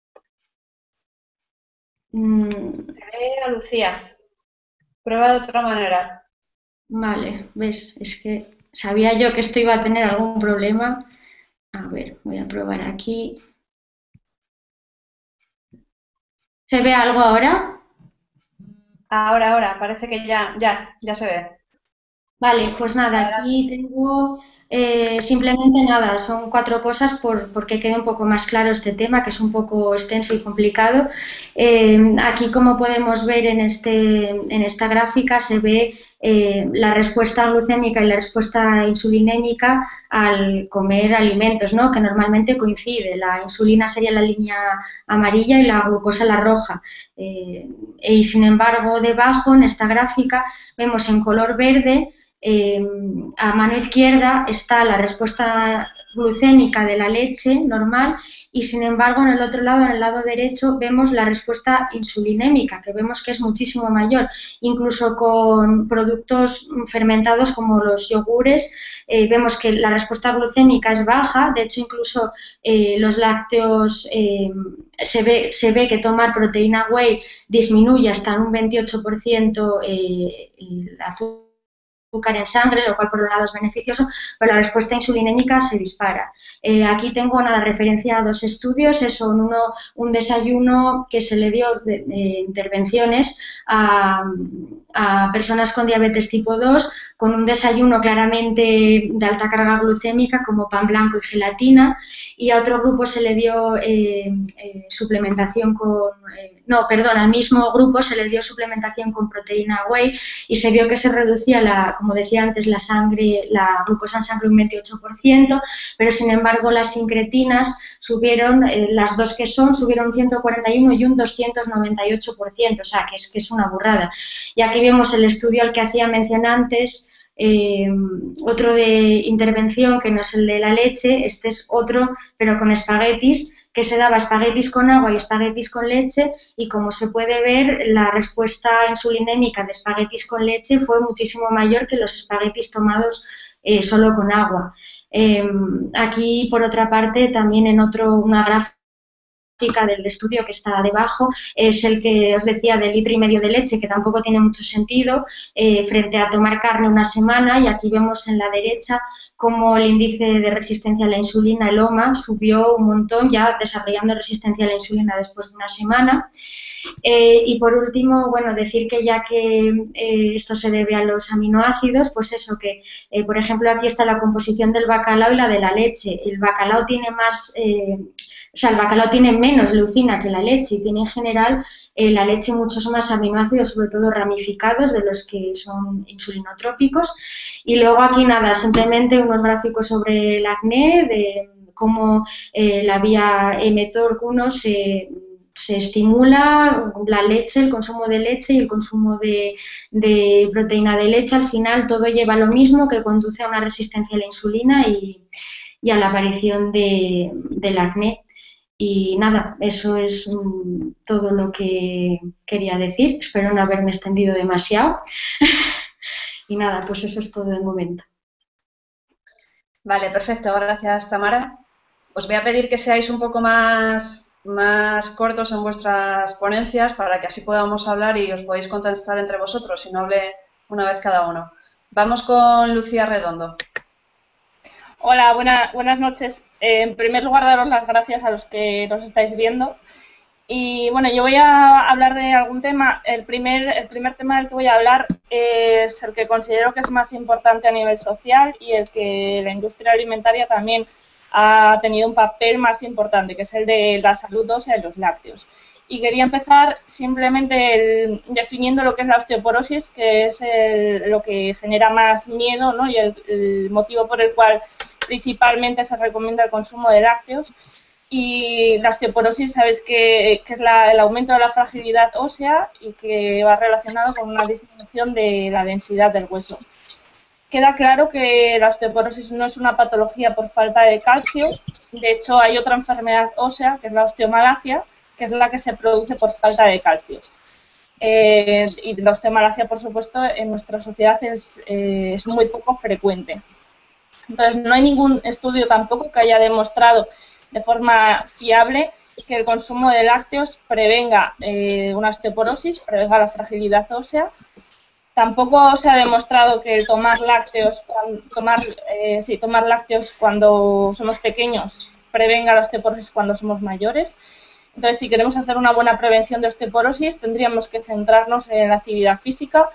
S1: Se ve a Lucía. Prueba de otra manera.
S7: Vale, ves, es que sabía yo que esto iba a tener algún problema. A ver, voy a probar aquí. ¿Se ve algo ahora?
S1: Ahora, parece que ya se ve.
S7: Vale, pues nada, aquí tengo simplemente nada, son 4 cosas porque quede un poco más claro este tema, que es un poco extenso y complicado. Aquí, como podemos ver en esta gráfica, se ve la respuesta glucémica y la respuesta insulinémica al comer alimentos, ¿no? Que normalmente coincide. La insulina sería la línea amarilla y la glucosa la roja. Y sin embargo, debajo en esta gráfica vemos en color verde. A mano izquierda está la respuesta glucémica de la leche normal, y sin embargo en el otro lado, en el lado derecho, vemos la respuesta insulinémica, que vemos que es muchísimo mayor, incluso con productos fermentados como los yogures. Vemos que la respuesta glucémica es baja, de hecho incluso los lácteos se ve que tomar proteína whey disminuye hasta en un 28% el azúcar en sangre, lo cual por un lado es beneficioso, pero la respuesta insulinémica se dispara. Aquí tengo una referencia a 2 estudios, un desayuno que se le dio de intervenciones a personas con diabetes tipo 2, con un desayuno claramente de alta carga glucémica como pan blanco y gelatina, y a otro grupo se le dio suplementación al mismo grupo se le dio suplementación con proteína whey, y se vio que se reducía, como decía antes, la glucosa en sangre un 28%, pero sin embargo las incretinas subieron, las dos que subieron un 141 y un 298%, o sea que es una burrada. Y aquí vemos el estudio al que hacía mención antes, otro de intervención que no es el de la leche, este es otro, pero con espaguetis, que se daba espaguetis con agua y espaguetis con leche, y como se puede ver, la respuesta insulinémica de espaguetis con leche fue muchísimo mayor que los espaguetis tomados solo con agua. Aquí, por otra parte, también en una gráfica del estudio que está debajo, es el que os decía del 1,5 litro de leche, que tampoco tiene mucho sentido frente a tomar carne una semana, y aquí vemos en la derecha cómo el índice de resistencia a la insulina, el OMA, subió un montón, ya desarrollando resistencia a la insulina después de una semana. Y por último, bueno, decir que ya que esto se debe a los aminoácidos, pues eso, que por ejemplo aquí está la composición del bacalao y la de la leche. El bacalao tiene el bacalao tiene menos leucina que la leche, y tiene en general la leche muchos más aminoácidos, sobre todo ramificados, de los que son insulinotrópicos. Y luego aquí nada, simplemente unos gráficos sobre el acné, de cómo la vía mTORC1 se estimula la leche, el consumo de leche y el consumo de proteína de leche. Al final todo lleva a lo mismo, que conduce a una resistencia a la insulina y a la aparición del acné. Y nada, eso es todo lo que quería decir. Espero no haberme extendido demasiado. Y nada, pues eso es todo de momento.
S1: Vale, perfecto. Gracias, Tamara. Os voy a pedir que seáis un poco más cortos en vuestras ponencias, para que así podamos hablar y os podéis contestar entre vosotros y no hable una vez cada uno. Vamos con Lucía Redondo.
S6: Hola, buenas noches. En primer lugar, daros las gracias a los que nos estáis viendo. Y bueno, yo voy a hablar de algún tema. El primer tema del que voy a hablar es el que considero que es más importante a nivel social y el que la industria alimentaria también ha tenido un papel más importante, que es el de la salud ósea de los lácteos. Y quería empezar simplemente definiendo lo que es la osteoporosis, que es lo que genera más miedo, ¿no? Y el motivo por el cual principalmente se recomienda el consumo de lácteos. Y la osteoporosis, sabes que es el aumento de la fragilidad ósea y que va relacionado con una disminución de la densidad del hueso. Queda claro que la osteoporosis no es una patología por falta de calcio. De hecho, hay otra enfermedad ósea, que es la osteomalacia, que es la que se produce por falta de calcio. Y la osteomalacia, por supuesto, en nuestra sociedad es muy poco frecuente. Entonces, no hay ningún estudio tampoco que haya demostrado de forma fiable que el consumo de lácteos prevenga una osteoporosis, prevenga la fragilidad ósea. Tampoco se ha demostrado que el tomar lácteos cuando somos pequeños prevenga la osteoporosis cuando somos mayores. Entonces, si queremos hacer una buena prevención de osteoporosis, tendríamos que centrarnos en la actividad física,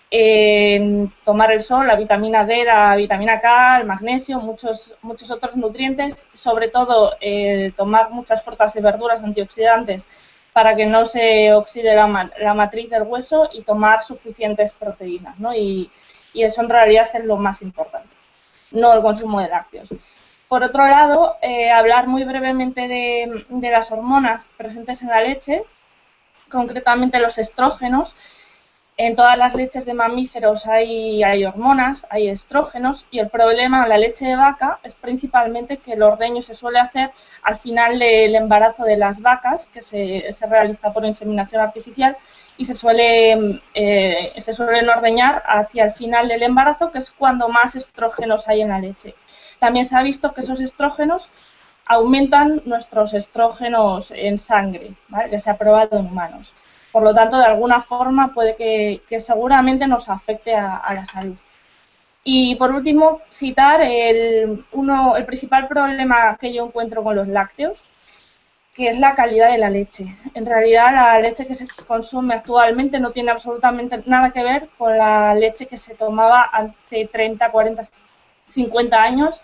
S6: en tomar el sol, la vitamina D, la vitamina K, el magnesio, muchos otros nutrientes, sobre todo tomar muchas frutas y verduras antioxidantes para que no se oxide la matriz del hueso y tomar suficientes proteínas, ¿no? Y eso en realidad es lo más importante, no el consumo de lácteos. Por otro lado, hablar muy brevemente de las hormonas presentes en la leche, concretamente los estrógenos. En todas las leches de mamíferos hay hormonas, hay estrógenos, y el problema en la leche de vaca es principalmente que el ordeño se suele hacer al final del embarazo de las vacas, que se realiza por inseminación artificial, y se suelen ordeñar hacia el final del embarazo, que es cuando más estrógenos hay en la leche. También se ha visto que esos estrógenos aumentan nuestros estrógenos en sangre, ¿vale? Que se ha probado en humanos. Por lo tanto, de alguna forma puede que seguramente nos afecte a la salud. Y por último, citar el principal problema que yo encuentro con los lácteos, que es la calidad de la leche. En realidad, la leche que se consume actualmente no tiene absolutamente nada que ver con la leche que se tomaba hace 30, 40, 50 años.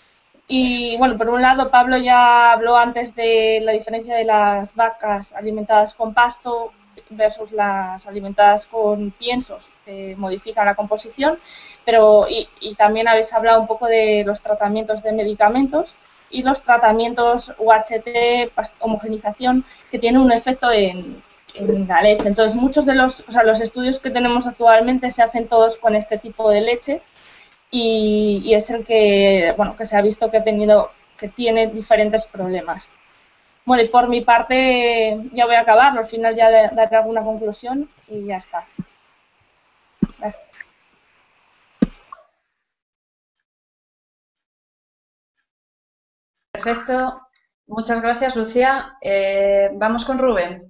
S6: Y bueno, por un lado, Pablo ya habló antes de la diferencia de las vacas alimentadas con pasto versus las alimentadas con piensos, que modifican la composición, y también habéis hablado un poco de los tratamientos de medicamentos y los tratamientos UHT, homogenización, que tienen un efecto en la leche. Entonces, muchos de los estudios que tenemos actualmente se hacen todos con este tipo de leche, y es el que se ha visto que tiene diferentes problemas. Bueno, y por mi parte ya voy a acabar, al final ya daré alguna conclusión y ya está. Gracias.
S1: Perfecto, muchas gracias, Lucía. Vamos con Rubén.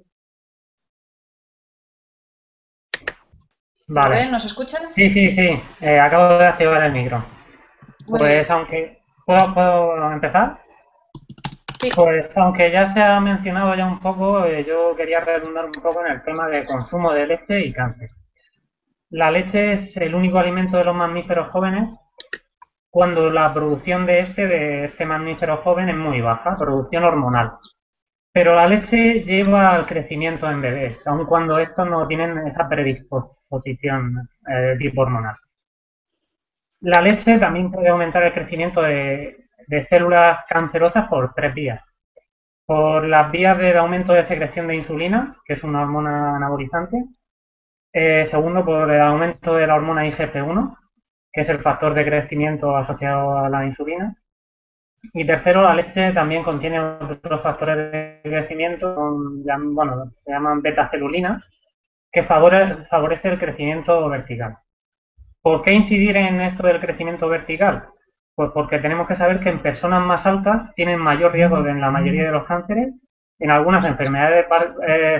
S2: Vale.
S1: Rubén, ¿nos escuchas?
S2: Sí. Acabo de activar el micro.
S1: Muy
S2: Pues
S1: bien.
S2: aunque... ¿Puedo empezar?
S1: Sí.
S2: Pues aunque ya se ha mencionado ya un poco, yo quería redundar un poco en el tema de consumo de leche y cáncer. La leche es el único alimento de los mamíferos jóvenes cuando la producción de este mamífero joven es muy baja, producción hormonal. Pero la leche lleva al crecimiento en bebés, aun cuando estos no tienen esa predisposición tipo hormonal. La leche también puede aumentar el crecimiento de células cancerosas por 3 vías. Por las vías de aumento de secreción de insulina, que es una hormona anabolizante. Segundo, por el aumento de la hormona IGF-1, que es el factor de crecimiento asociado a la insulina. Y tercero, la leche también contiene otros factores de crecimiento, se llaman betacelulinas, que favorece el crecimiento vertical. ¿Por qué incidir en esto del crecimiento vertical? Pues porque tenemos que saber que en personas más altas tienen mayor riesgo en la mayoría de los cánceres, en algunas enfermedades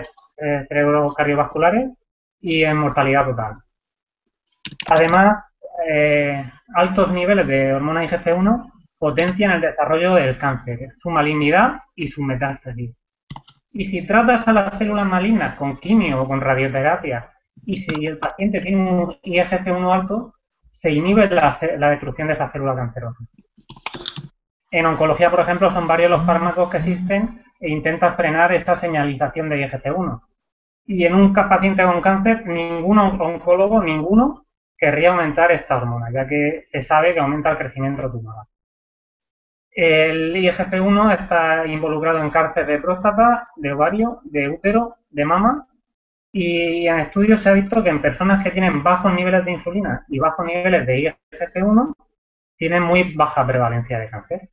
S2: cerebrocardiovasculares y en mortalidad total. Además, altos niveles de hormona IGF-1 potencian el desarrollo del cáncer, su malignidad y su metástasis. Y si tratas a las células malignas con quimio o con radioterapia, y si el paciente tiene un IGF-1 alto, se inhibe la destrucción de esa célula cancerosa. En oncología, por ejemplo, son varios los fármacos que existen e intentan frenar esta señalización de IGF-1. Y en un paciente con cáncer, ningún oncólogo, ninguno, querría aumentar esta hormona, ya que se sabe que aumenta el crecimiento tumoral. El IGF-1 está involucrado en cáncer de próstata, de ovario, de útero, de mama, y en estudios se ha visto que en personas que tienen bajos niveles de insulina y bajos niveles de IGF-1 tienen muy baja prevalencia de cáncer.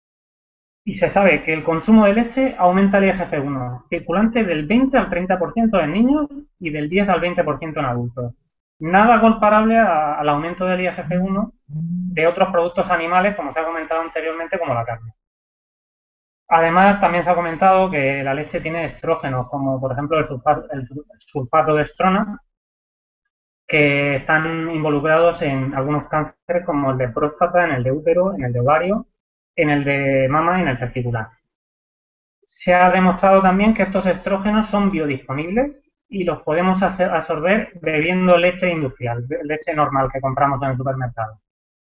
S2: Y se sabe que el consumo de leche aumenta el IGF-1 circulante del 20 al 30% en niños y del 10 al 20% en adultos. Nada comparable al aumento del IGF-1 de otros productos animales, como se ha comentado anteriormente, como la carne. Además, también se ha comentado que la leche tiene estrógenos, como por ejemplo el sulfato de estrona, que están involucrados en algunos cánceres como el de próstata, en el de útero, en el de ovario, en el de mama y en el testicular. Se ha demostrado también que estos estrógenos son biodisponibles y los podemos absorber bebiendo leche industrial, leche normal que compramos en el supermercado.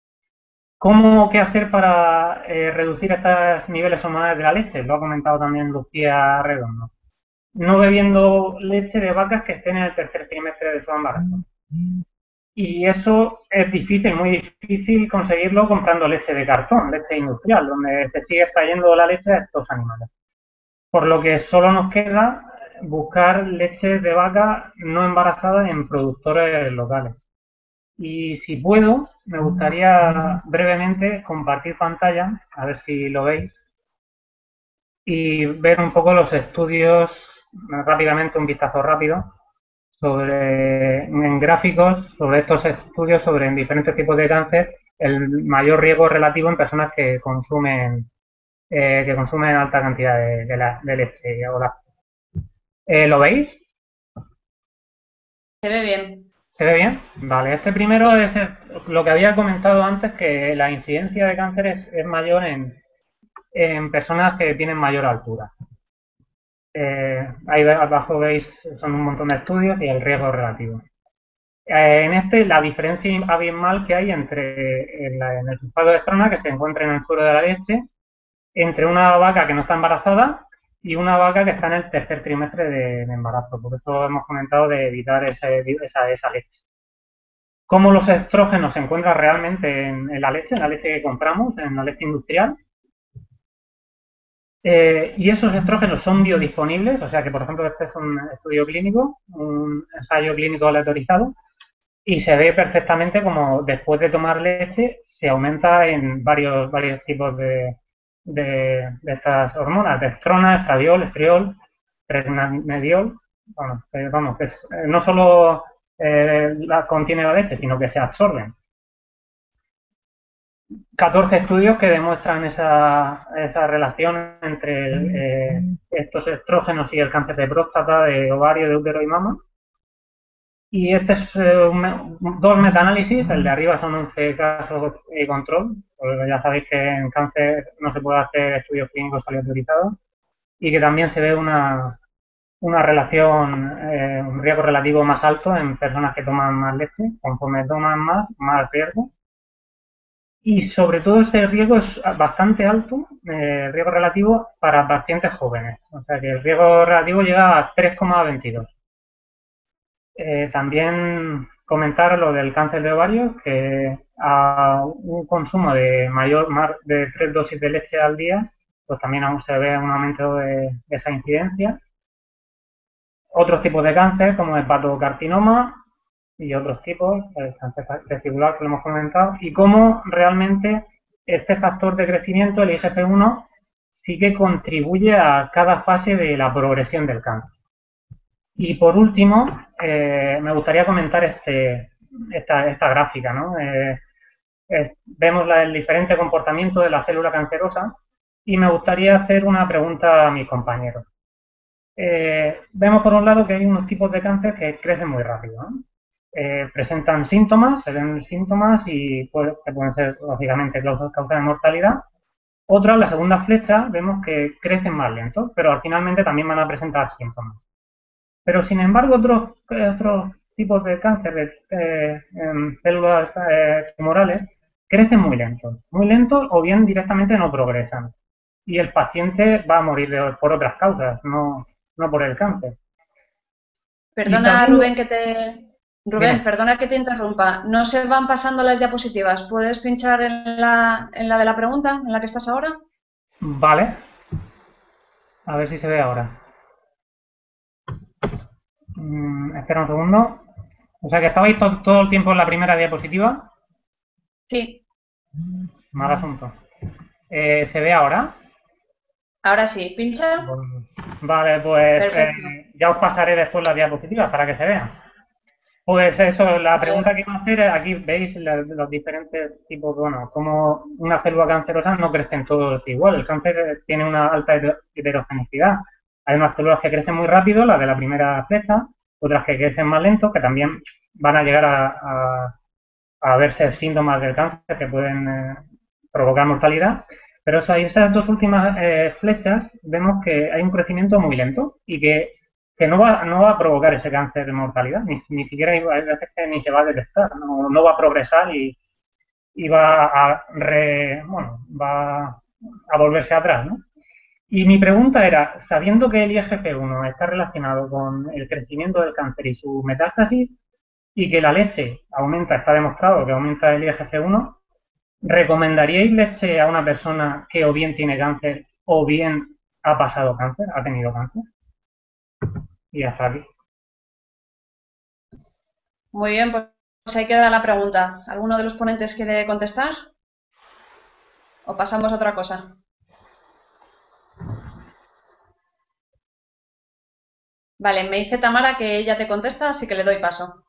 S2: ¿Qué hacer para reducir estos niveles hormonales de la leche? Lo ha comentado también Lucía Redondo. No bebiendo leche de vacas que estén en el tercer trimestre de su embarazo. Y eso es difícil, muy difícil conseguirlo comprando leche de cartón, leche industrial, donde se sigue extrayendo la leche de estos animales. Por lo que solo nos queda buscar leche de vaca no embarazada en productores locales. Y si puedo, me gustaría brevemente compartir pantalla, a ver si lo veis, y ver un poco los estudios, rápidamente, un vistazo rápido, en gráficos sobre estos estudios sobre en diferentes tipos de cáncer, el mayor riesgo relativo en personas que consumen alta cantidad de leche o lácteos. ¿Lo veis?
S1: Se ve bien.
S2: ¿Se ve bien? Vale, este primero es lo que había comentado antes, que la incidencia de cáncer es mayor en personas que tienen mayor altura. Ahí abajo veis, son un montón de estudios y el riesgo relativo. En la diferencia abismal que hay en el sulfato de estrona, que se encuentra en el suero de la leche, entre una vaca que no está embarazada y una vaca que está en el tercer trimestre de embarazo. Por eso hemos comentado de evitar esa leche. ¿Cómo los estrógenos se encuentran realmente en la leche que compramos, en la leche industrial? Y esos estrógenos son biodisponibles, o sea que, por ejemplo, este es un estudio clínico, un ensayo clínico aleatorizado, y se ve perfectamente como después de tomar leche se aumenta en varios tipos de estas hormonas, de estrona, estradiol, estriol, pregmediol, vamos, que no solo contiene la leche, sino que se absorben. 14 estudios que demuestran esa relación entre estos estrógenos y el cáncer de próstata, de ovario, de útero y mama. Y este es dos metaanálisis, el de arriba son 11 casos y control, porque ya sabéis que en cáncer no se puede hacer estudios clínicos aleatorizados, y que también se ve una relación, un riesgo relativo más alto en personas que toman más leche, conforme toman más riesgo. Y sobre todo ese riesgo es bastante alto, el riesgo relativo para pacientes jóvenes. O sea que el riesgo relativo llega a 3,22. También comentar lo del cáncer de ovario, que a un consumo de más de 3 dosis de leche al día, pues también aún se ve un aumento de esa incidencia. Otros tipos de cáncer, como hepatocarcinoma, y otros tipos, el cáncer testicular que lo hemos comentado, y cómo realmente este factor de crecimiento, el IGF-1, sí que contribuye a cada fase de la progresión del cáncer. Y por último, me gustaría comentar esta gráfica, ¿no? Vemos el diferente comportamiento de la célula cancerosa y me gustaría hacer una pregunta a mis compañeros. Vemos por un lado que hay unos tipos de cáncer que crecen muy rápido, ¿no? presentan síntomas, se ven síntomas y que pueden ser, lógicamente, causa de mortalidad. Otras, la segunda flecha, vemos que crecen más lentos, pero finalmente también van a presentar síntomas. Pero, sin embargo, otros tipos de cáncer de células tumorales crecen muy lentos o bien directamente no progresan. Y el paciente va a morir por otras causas, no por el cáncer.
S1: Perdona,
S2: también,
S1: Rubén, perdona que te interrumpa. No se van pasando las diapositivas. ¿Puedes pinchar en la de la pregunta, en la que estás ahora?
S2: Vale. A ver si se ve ahora. Espera un segundo. O sea que estabais todo el tiempo en la primera diapositiva.
S1: Sí.
S2: Mal asunto. ¿Se ve ahora?
S1: Ahora sí. ¿Pincha?
S2: Vale, pues ya os pasaré después las diapositivas para que se vean. Pues eso, la pregunta que iba a hacer, aquí veis los diferentes tipos, bueno, como una célula cancerosa no crecen todos igual. El cáncer tiene una alta heterogeneidad. Hay unas células que crecen muy rápido, las de la primera flecha, otras que crecen más lento, que también van a llegar a verse síntomas del cáncer que pueden provocar mortalidad. Pero esas dos últimas flechas vemos que hay un crecimiento muy lento y que no va a provocar ese cáncer de mortalidad, ni siquiera hay veces que ni se va a detectar, no va a progresar y va a volverse atrás, ¿no? Y mi pregunta era, sabiendo que el IGF-1 está relacionado con el crecimiento del cáncer y su metástasis, y que la leche aumenta, está demostrado que aumenta el IGF-1, ¿recomendaríais leche a una persona que o bien tiene cáncer o bien ha pasado cáncer, ha tenido cáncer? Y hasta aquí.
S1: Muy bien, pues ahí queda la pregunta. ¿Alguno de los ponentes quiere contestar? ¿O pasamos a otra cosa? Vale, me dice Tamara que ella te contesta, así que le doy paso.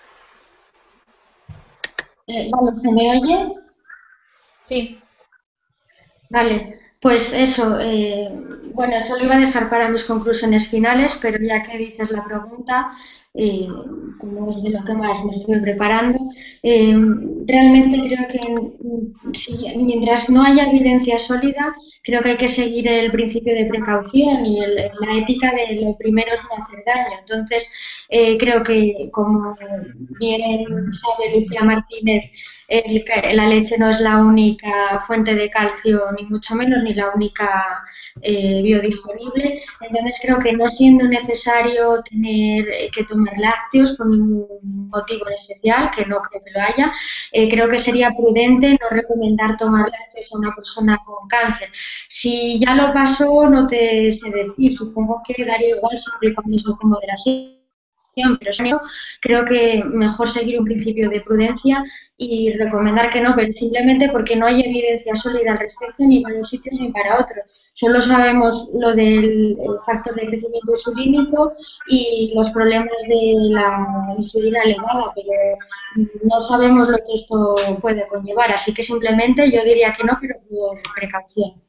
S7: Vale, ¿se me oye?
S1: Sí.
S7: Vale, pues eso, bueno, eso lo iba a dejar para mis conclusiones finales, pero ya que dices la pregunta, como es de lo que más me estoy preparando, realmente creo que mientras no haya evidencia sólida, creo que hay que seguir el principio de precaución y la ética de lo primero es no hacer daño. Entonces, creo que, como bien sabe Lucía Martínez, la leche no es la única fuente de calcio, ni mucho menos, ni la única biodisponible. Entonces creo que no siendo necesario tener que tomar lácteos por ningún motivo en especial, que no creo que lo haya, creo que sería prudente no recomendar tomar lácteos a una persona con cáncer. Si ya lo pasó, no te sé decir, supongo que daría igual siempre y cuando eso con moderación. Pero creo que mejor seguir un principio de prudencia y recomendar que no, pero simplemente porque no hay evidencia sólida al respecto ni para unos sitios ni para otros. Solo sabemos lo del factor de crecimiento insulínico y los problemas de la insulina elevada, pero no sabemos lo que esto puede conllevar. Así que simplemente yo diría que no, pero por precaución.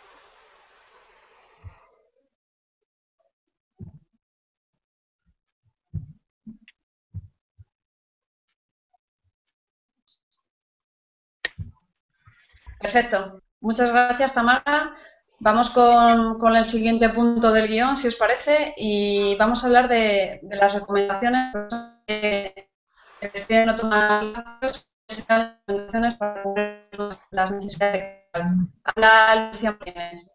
S1: Perfecto. Muchas gracias, Tamara. Vamos con el siguiente punto del guión, si os parece, y vamos a hablar de las recomendaciones que deciden no tomar recomendaciones para cubrir las necesidades. Habla Lucía Martínez.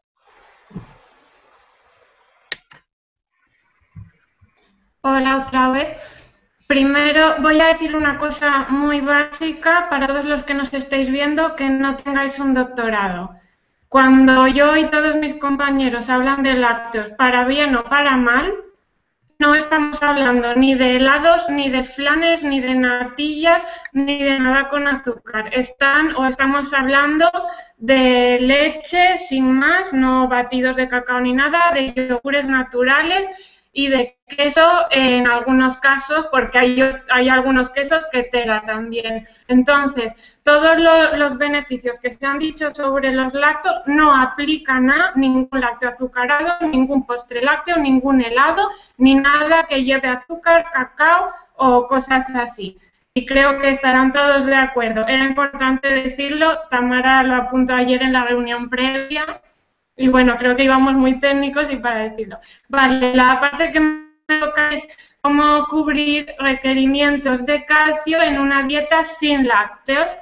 S5: Hola otra vez. Primero voy a decir una cosa muy básica para todos los que nos estáis viendo, que no tengáis un doctorado. Cuando yo y todos mis compañeros hablan de lácteos para bien o para mal, no estamos hablando ni de helados, ni de flanes, ni de natillas, ni de nada con azúcar. Estamos hablando de leche sin más, no batidos de cacao ni nada, de yogures naturales y de queso en algunos casos, porque hay algunos quesos que tela también. Entonces, todos los beneficios que se han dicho sobre los lácteos no aplican a ningún lácteo azucarado, ningún postre lácteo, ningún helado, ni nada que lleve azúcar, cacao o cosas así. Y creo que estarán todos de acuerdo. Era importante decirlo, Tamara lo apuntó ayer en la reunión previa. Y bueno, creo que íbamos muy técnicos y para decirlo. Vale, la parte que me toca es cómo cubrir requerimientos de calcio en una dieta sin lácteos.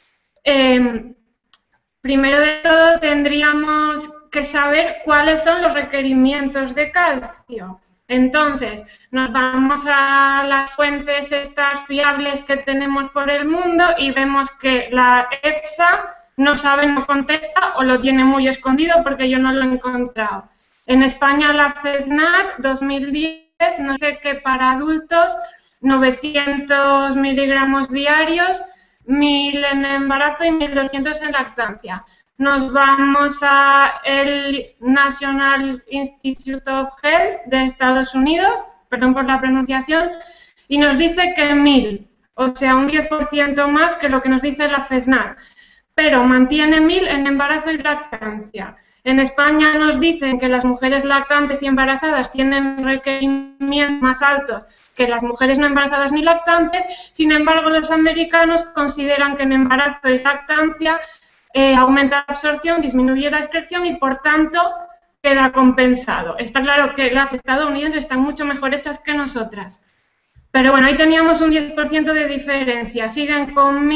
S5: Primero de todo tendríamos que saber cuáles son los requerimientos de calcio. Entonces, nos vamos a las fuentes estas fiables que tenemos por el mundo y vemos que la EFSA no sabe, no contesta o lo tiene muy escondido porque yo no lo he encontrado. En España la FESNAT 2010 nos dice que para adultos 900 miligramos diarios, 1000 en embarazo y 1200 en lactancia. Nos vamos a el National Institute of Health de Estados Unidos, perdón por la pronunciación, y nos dice que 1000, o sea, un 10% más que lo que nos dice la FESNAT, pero mantiene 1000 en embarazo y lactancia. En España nos dicen que las mujeres lactantes y embarazadas tienen requerimientos más altos que las mujeres no embarazadas ni lactantes, sin embargo los americanos consideran que en embarazo y lactancia aumenta la absorción, disminuye la excreción y por tanto queda compensado. Está claro que las estadounidenses están mucho mejor hechas que nosotras. Pero bueno, ahí teníamos un 10% de diferencia. Siguen con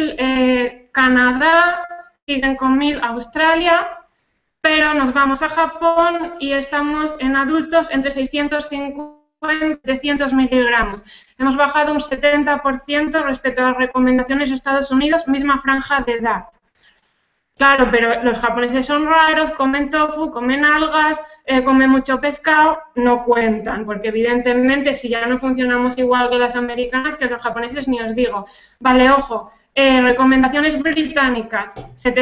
S5: 1000 Canadá, siguen con 1000 Australia, pero nos vamos a Japón y estamos en adultos entre 650 y 300 miligramos. Hemos bajado un 70% respecto a las recomendaciones de Estados Unidos, misma franja de edad. Claro, pero los japoneses son raros, comen tofu, comen algas, comen mucho pescado, no cuentan, porque evidentemente si ya no funcionamos igual que las americanas, que los japoneses ni os digo. Vale, ojo, recomendaciones británicas,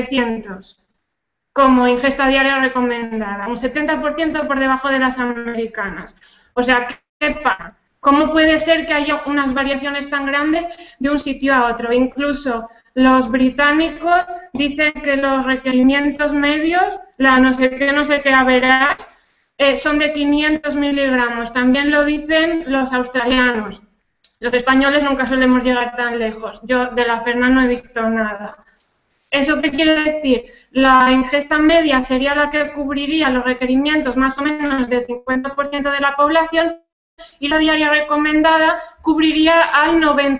S5: 700, como ingesta diaria recomendada, un 70% por debajo de las americanas. O sea, ¿qué pasa? ¿Cómo puede ser que haya unas variaciones tan grandes de un sitio a otro? Incluso los británicos dicen que los requerimientos medios, la no sé qué average, son de 500 miligramos. También lo dicen los australianos. Los españoles nunca solemos llegar tan lejos. Yo de la Ferna no he visto nada. ¿Eso qué quiere decir? La ingesta media sería la que cubriría los requerimientos más o menos del 50% de la población y la diaria recomendada cubriría al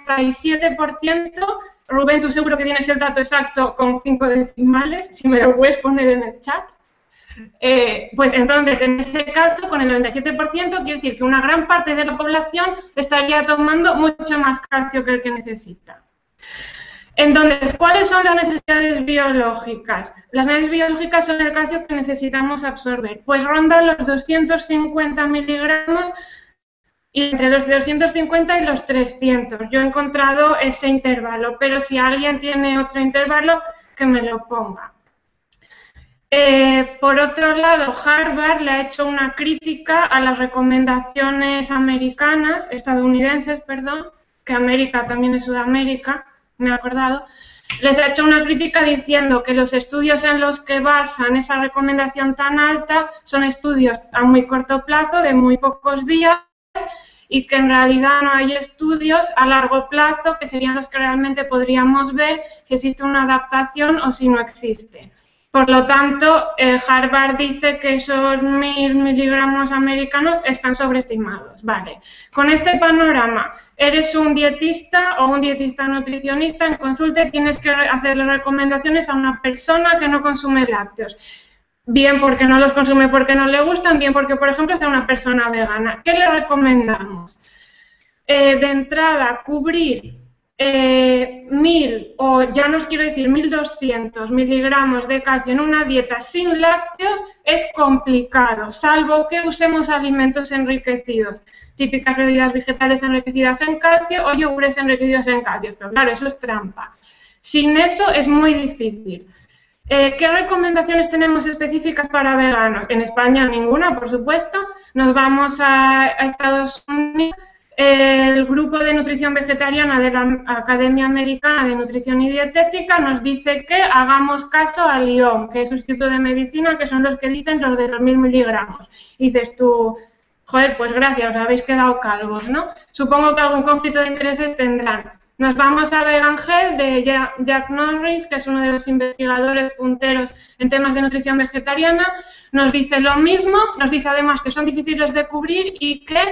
S5: 97%. Rubén, tú seguro que tienes el dato exacto con 5 decimales, si me lo puedes poner en el chat. Pues entonces, en ese caso, con el 97%, quiere decir que una gran parte de la población estaría tomando mucho más calcio que el que necesita. Entonces, ¿cuáles son las necesidades biológicas? Las necesidades biológicas son el calcio que necesitamos absorber. Pues rondan los 250 miligramos y entre los 250 y los 300. Yo he encontrado ese intervalo, pero si alguien tiene otro intervalo, que me lo ponga. Por otro lado, Harvard le ha hecho una crítica a las recomendaciones estadounidenses, perdón, que América también es Sudamérica, me he acordado, les ha hecho una crítica diciendo que los estudios en los que basan esa recomendación tan alta son estudios a muy corto plazo, de muy pocos días, y que en realidad no hay estudios a largo plazo que serían los que realmente podríamos ver si existe una adaptación o si no existe. Por lo tanto, Harvard dice que esos 1000 miligramos americanos están sobreestimados. Vale. Con este panorama, eres un dietista o un dietista nutricionista en consulta y tienes que hacerle recomendaciones a una persona que no consume lácteos. Bien porque no los consume porque no le gustan, bien porque, por ejemplo, es una persona vegana. ¿Qué le recomendamos? De entrada, cubrir 1000 o ya no os quiero decir 1200 miligramos de calcio en una dieta sin lácteos es complicado, salvo que usemos alimentos enriquecidos, típicas bebidas vegetales enriquecidas en calcio o yogures enriquecidos en calcio, pero claro, eso es trampa. Sin eso es muy difícil. ¿Qué recomendaciones tenemos específicas para veganos? En España ninguna, por supuesto. Nos vamos a Estados Unidos. El grupo de nutrición vegetariana de la Academia Americana de Nutrición y Dietética nos dice que hagamos caso al IOM, que es un instituto de medicina, que son los que dicen los de los 1000 miligramos. Y dices tú, joder, pues gracias, os habéis quedado calvos, ¿no? Supongo que algún conflicto de intereses tendrán. Nos vamos a Vegan Health de Jack Norris, que es uno de los investigadores punteros en temas de nutrición vegetariana. Nos dice lo mismo, nos dice además que son difíciles de cubrir y que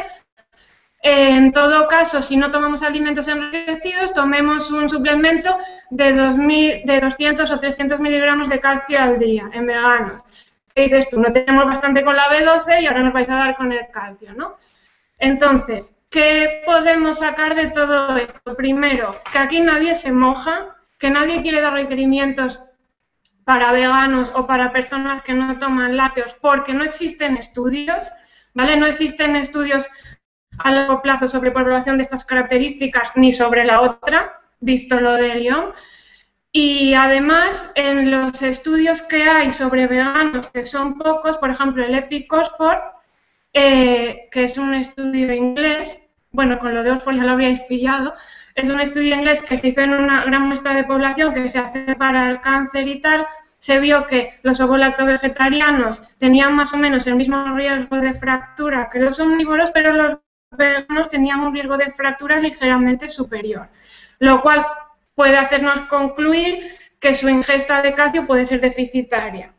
S5: en todo caso, si no tomamos alimentos enriquecidos, tomemos un suplemento de 200 o 300 miligramos de calcio al día en veganos. ¿Qué dices tú? No tenemos bastante con la B12 y ahora nos vais a dar con el calcio, ¿no? Entonces, ¿qué podemos sacar de todo esto? Primero, que aquí nadie se moja, que nadie quiere dar requerimientos para veganos o para personas que no toman lácteos porque no existen estudios, ¿vale? No existen estudios a largo plazo sobre población de estas características ni sobre la otra, visto lo de Lyon. Y además, en los estudios que hay sobre veganos, que son pocos, por ejemplo, el EPIC Oxford, que es un estudio inglés, bueno, con lo de Oxford ya lo habríais pillado, es un estudio inglés que se hizo en una gran muestra de población que se hace para el cáncer y tal. Se vio que los ovo-lacto-vegetarianos tenían más o menos el mismo riesgo de fractura que los omnívoros, pero los veganos tenían un riesgo de fractura ligeramente superior, lo cual puede hacernos concluir que su ingesta de calcio puede ser deficitaria.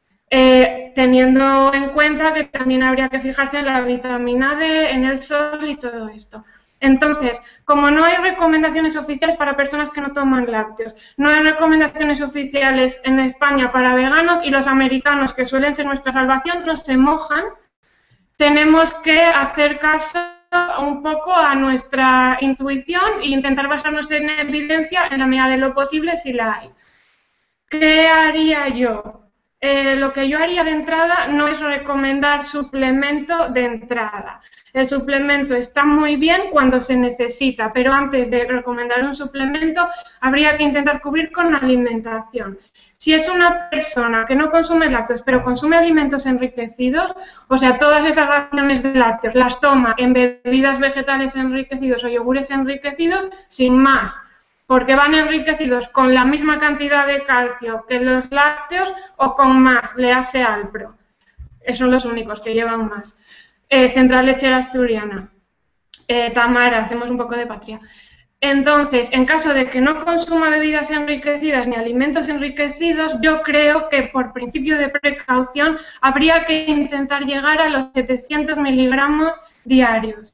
S5: Teniendo en cuenta que también habría que fijarse en la vitamina D, en el sol y todo esto. Entonces, como no hay recomendaciones oficiales para personas que no toman lácteos, no hay recomendaciones oficiales en España para veganos y los americanos, que suelen ser nuestra salvación, no se mojan, tenemos que hacer caso un poco a nuestra intuición e intentar basarnos en evidencia en la medida de lo posible si la hay. ¿Qué haría yo? Lo que yo haría de entrada no es recomendar suplemento de entrada. El suplemento está muy bien cuando se necesita, pero antes de recomendar un suplemento habría que intentar cubrir con alimentación. Si es una persona que no consume lácteos, pero consume alimentos enriquecidos, o sea, todas esas raciones de lácteos las toma en bebidas vegetales enriquecidos o yogures enriquecidos, sin más, porque van enriquecidos con la misma cantidad de calcio que los lácteos o con más, léase Alpro. Esos son los únicos que llevan más. Central Lechera Asturiana. Tamara, hacemos un poco de patria. Entonces, en caso de que no consuma bebidas enriquecidas ni alimentos enriquecidos, yo creo que por principio de precaución habría que intentar llegar a los 700 miligramos diarios.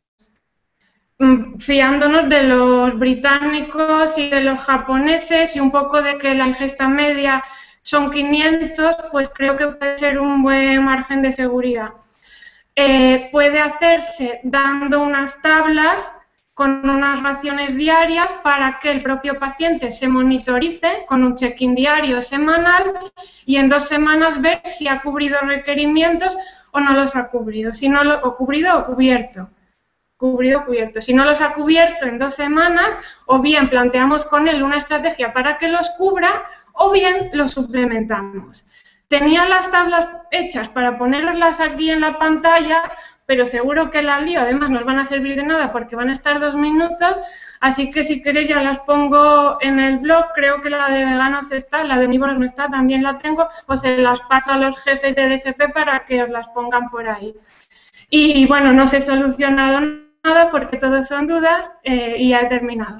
S5: Fiándonos de los británicos y de los japoneses y un poco de que la ingesta media son 500, pues creo que puede ser un buen margen de seguridad. Puede hacerse dando unas tablas con unas raciones diarias para que el propio paciente se monitorice con un check-in diario semanal y en 2 semanas ver si ha cubrido requerimientos o no los ha cubrido, si no o cubrido o cubierto. Cubierto. Si no los ha cubierto en 2 semanas, o bien planteamos con él una estrategia para que los cubra, o bien los suplementamos. Tenía las tablas hechas para ponerlas aquí en la pantalla, pero seguro que las lío, además no os van a servir de nada porque van a estar 2 minutos, así que si queréis ya las pongo en el blog, creo que la de veganos está, la de omnívoros no está, también la tengo, o se las paso a los jefes de DSP para que os las pongan por ahí. Y bueno, no se ha solucionado nada porque todos son dudas y ya he terminado.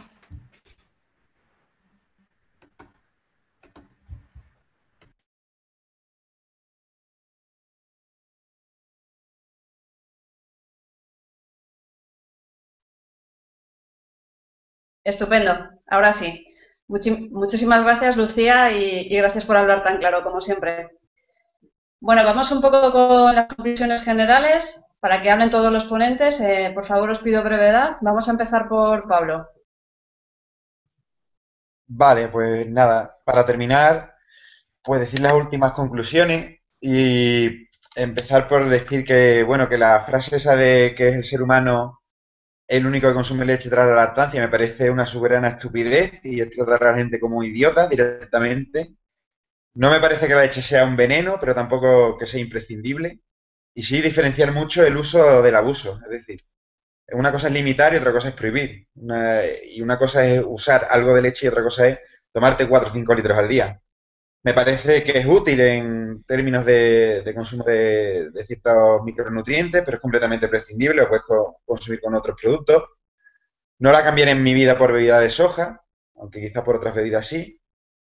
S1: Estupendo, ahora sí. Muchísimas gracias, Lucía, y gracias por hablar tan claro, como siempre. Bueno, vamos un poco con las conclusiones generales para que hablen todos los ponentes. Por favor, os pido brevedad. Vamos a empezar por Pablo.
S3: Vale, pues nada, para terminar, pues decir las últimas conclusiones y empezar por decir que, bueno, que la frase esa de que es el ser humano el único que consume leche tras la lactancia me parece una soberana estupidez y es tratar a la gente como idiota directamente. No me parece que la leche sea un veneno, pero tampoco que sea imprescindible. Y sí diferenciar mucho el uso del abuso. Es decir, una cosa es limitar y otra cosa es prohibir. Y una cosa es usar algo de leche y otra cosa es tomarte 4 o 5 litros al día. Me parece que es útil en términos de consumo de ciertos micronutrientes, pero es completamente prescindible, lo puedes consumir con otros productos. No la cambiaré en mi vida por bebida de soja, aunque quizás por otras bebidas sí.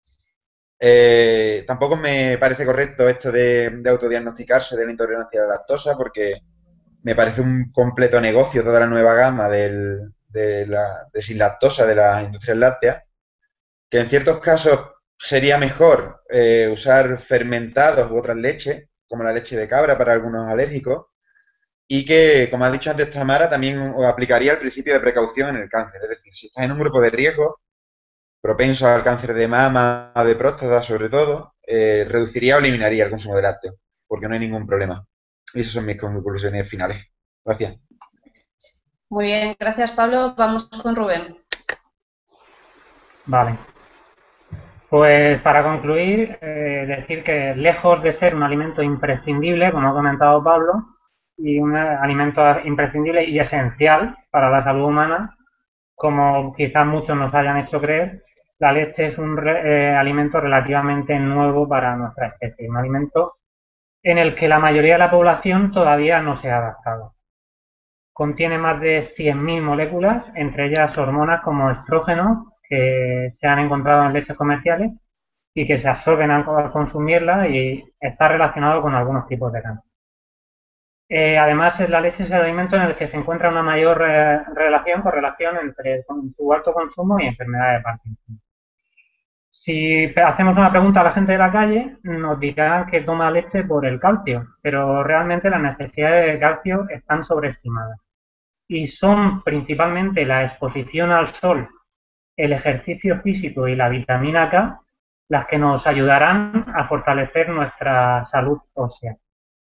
S3: Tampoco me parece correcto esto de autodiagnosticarse de la intolerancia a la lactosa, porque me parece un completo negocio toda la nueva gama de sin lactosa de las industrias lácteas, que en ciertos casos sería mejor usar fermentados u otras leches, como la leche de cabra para algunos alérgicos, y que, como ha dicho antes Tamara, también aplicaría el principio de precaución en el cáncer. Es decir, si estás en un grupo de riesgo, propenso al cáncer de mama, de próstata sobre todo, reduciría o eliminaría el consumo de lácteos, porque no hay ningún problema. Y esas son mis conclusiones finales. Gracias.
S1: Muy bien, gracias Pablo. Vamos con Rubén.
S2: Vale. Pues para concluir, decir que lejos de ser un alimento imprescindible, como ha comentado Pablo, y un alimento imprescindible y esencial para la salud humana, como quizás muchos nos hayan hecho creer, la leche es un alimento relativamente nuevo para nuestra especie, un alimento en el que la mayoría de la población todavía no se ha adaptado. Contiene más de 100.000 moléculas, entre ellas hormonas como estrógenos, que se han encontrado en leches comerciales y que se absorben al consumirla y está relacionado con algunos tipos de cáncer. Además, la leche es el alimento en el que se encuentra una mayor correlación entre su alto consumo y enfermedades de Parkinson. Si hacemos una pregunta a la gente de la calle, nos dirán que toma leche por el calcio, pero realmente las necesidades de calcio están sobreestimadas. Y son principalmente la exposición al sol, el ejercicio físico y la vitamina K las que nos ayudarán a fortalecer nuestra salud ósea.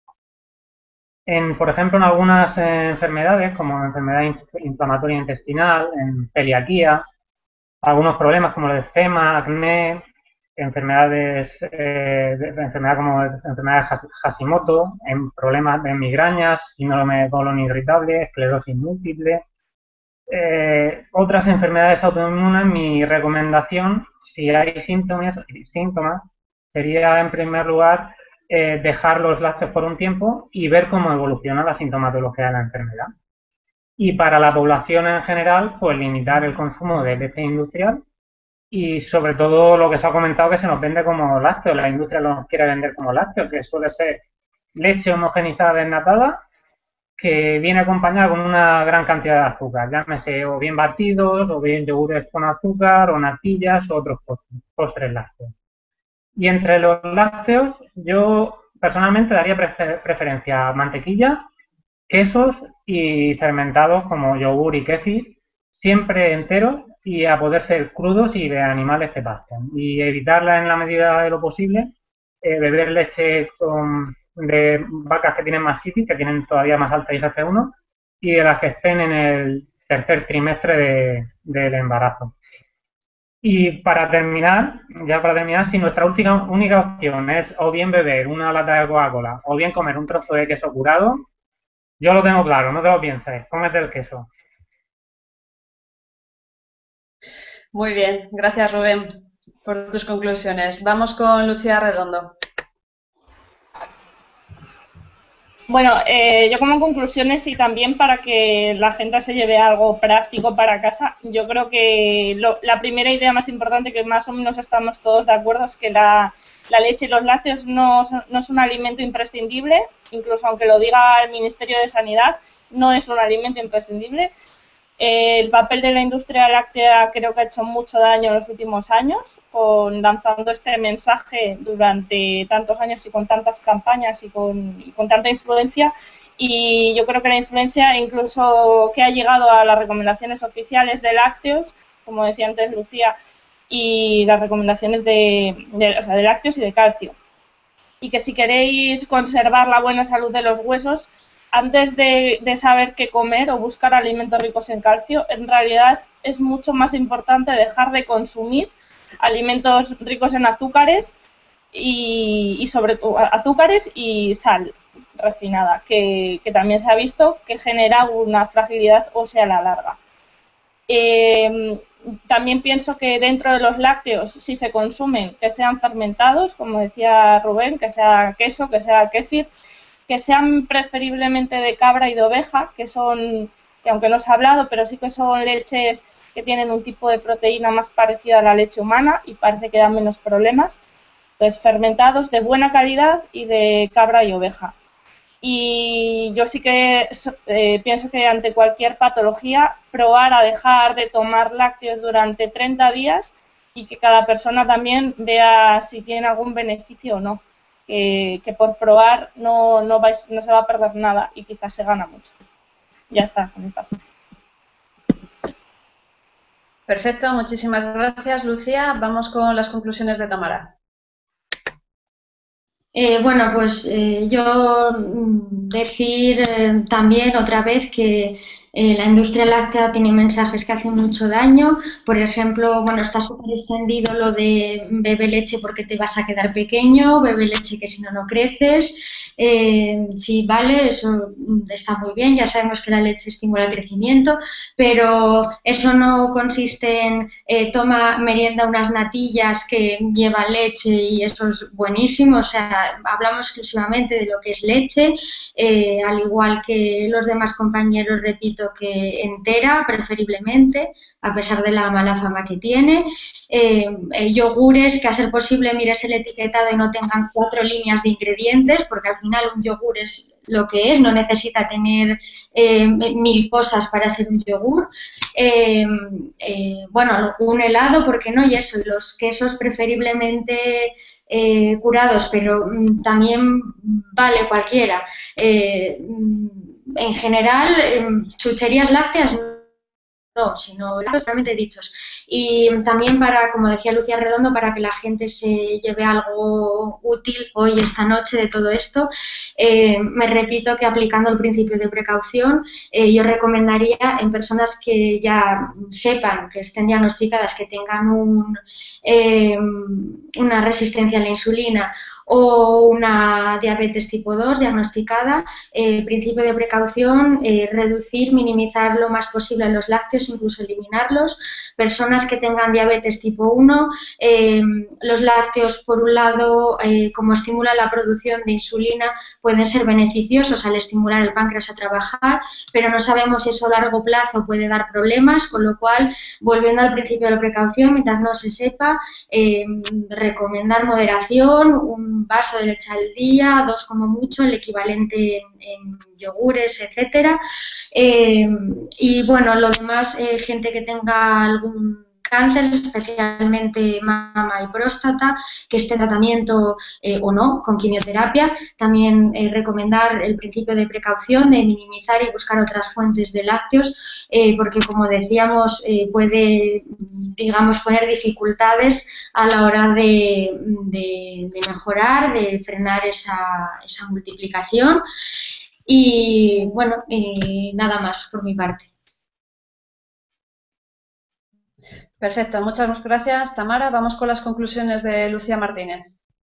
S2: Por ejemplo, en algunas enfermedades, como enfermedad inflamatoria intestinal, en celiaquía, algunos problemas como el eczema, acné, enfermedades como enfermedad de Hashimoto, en problemas de migrañas, síndrome de colon irritable, esclerosis múltiple, otras enfermedades autoinmunes. Mi recomendación, si hay síntomas, sería en primer lugar dejar los lácteos por un tiempo y ver cómo evoluciona la sintomatología de la enfermedad. Y para la población en general, pues limitar el consumo de leche industrial y sobre todo lo que se ha comentado que se nos vende como lácteo, la industria nos quiere vender como lácteo, que suele ser leche homogenizada desnatada que viene acompañada con una gran cantidad de azúcar, llámese o bien batidos, o bien yogures con azúcar, o natillas, o otros postres lácteos. Y entre los lácteos, yo personalmente daría preferencia a mantequilla, quesos y fermentados como yogur y kéfir, siempre enteros y a poder ser crudos y de animales que pasten. Y evitarla en la medida de lo posible, beber leche de vacas que tienen mastitis, que tienen todavía más alta IGF-1, y de las que estén en el tercer trimestre del embarazo. Y para terminar, si nuestra única opción es o bien beber una lata de Coca-Cola o bien comer un trozo de queso curado, yo lo tengo claro, no te lo pienses, cómete el queso.
S1: Muy bien, gracias Rubén por tus conclusiones. Vamos con Lucía Redondo.
S6: Bueno, yo como conclusiones y también para que la gente se lleve algo práctico para casa, yo creo que la primera idea más importante, que más o menos estamos todos de acuerdo, es que la leche y los lácteos no es un alimento imprescindible, incluso aunque lo diga el Ministerio de Sanidad, no es un alimento imprescindible. El papel de la industria láctea creo que ha hecho mucho daño en los últimos años, lanzando este mensaje durante tantos años y con tantas campañas y con tanta influencia. Y yo creo que la influencia incluso que ha llegado a las recomendaciones oficiales de lácteos, como decía antes Lucía, y las recomendaciones de lácteos y de calcio. Y que si queréis conservar la buena salud de los huesos, antes de saber qué comer o buscar alimentos ricos en calcio, en realidad es mucho más importante dejar de consumir alimentos ricos en azúcares y sobre todo azúcares y sal refinada, que también se ha visto que genera una fragilidad ósea a la larga. También pienso que dentro de los lácteos, si se consumen, que sean fermentados, como decía Rubén, que sea queso, que sea kéfir, que sean preferiblemente de cabra y de oveja, que aunque no se ha hablado, pero sí que son leches que tienen un tipo de proteína más parecida a la leche humana y parece que dan menos problemas. Entonces, fermentados de buena calidad y de cabra y oveja. Y yo sí que pienso que ante cualquier patología, probar a dejar de tomar lácteos durante 30 días y que cada persona también vea si tiene algún beneficio o no. Que por probar no se va a perder nada y quizás se gana mucho. Ya está, con mi parte.
S1: Perfecto, muchísimas gracias, Lucía. Vamos con las conclusiones de Tamara.
S7: Bueno, pues yo decir también otra vez que la industria láctea tiene mensajes que hacen mucho daño. Por ejemplo, bueno, está súper extendido lo de bebe leche porque te vas a quedar pequeño, bebe leche que si no, no creces. Sí, vale, eso está muy bien, ya sabemos que la leche estimula el crecimiento, pero eso no consiste en toma merienda unas natillas que llevan leche y eso es buenísimo. O sea, hablamos exclusivamente de lo que es leche, al igual que los demás compañeros, repito, que entera, preferiblemente, a pesar de la mala fama que tiene. Yogures que a ser posible mires el etiquetado y no tengan 4 líneas de ingredientes, porque al final un yogur es lo que es, no necesita tener 1000 cosas para ser un yogur. Bueno, algún helado, ¿por qué no? Y eso, y los quesos preferiblemente curados, pero también vale cualquiera. En general, chucherías lácteas no, sino realmente dichos. Y también para, como decía Lucía Redondo, para que la gente se lleve algo útil hoy, esta noche, de todo esto, me repito que aplicando el principio de precaución, yo recomendaría en personas que ya sepan, que estén diagnosticadas, que tengan una resistencia a la insulina o una diabetes tipo 2 diagnosticada, principio de precaución, reducir, minimizar lo más posible los lácteos, incluso eliminarlos. Personas que tengan diabetes tipo 1, los lácteos, por un lado, como estimulan la producción de insulina, pueden ser beneficiosos al estimular el páncreas a trabajar, pero no sabemos si eso a largo plazo puede dar problemas, con lo cual, volviendo al principio de la precaución, mientras no se sepa, recomendar moderación, un vaso de leche al día, 2 como mucho, el equivalente en yogures, etcétera. Y bueno, lo demás, gente que tenga algún cáncer, especialmente mama y próstata, que esté en tratamiento o no, con quimioterapia. También recomendar el principio de precaución, de minimizar y buscar otras fuentes de lácteos, porque como decíamos, puede, digamos, poner dificultades a la hora de mejorar, de frenar esa multiplicación. Y bueno, nada más por mi parte.
S1: Perfecto, muchas gracias, Tamara. Vamos con las conclusiones de Lucía Martínez.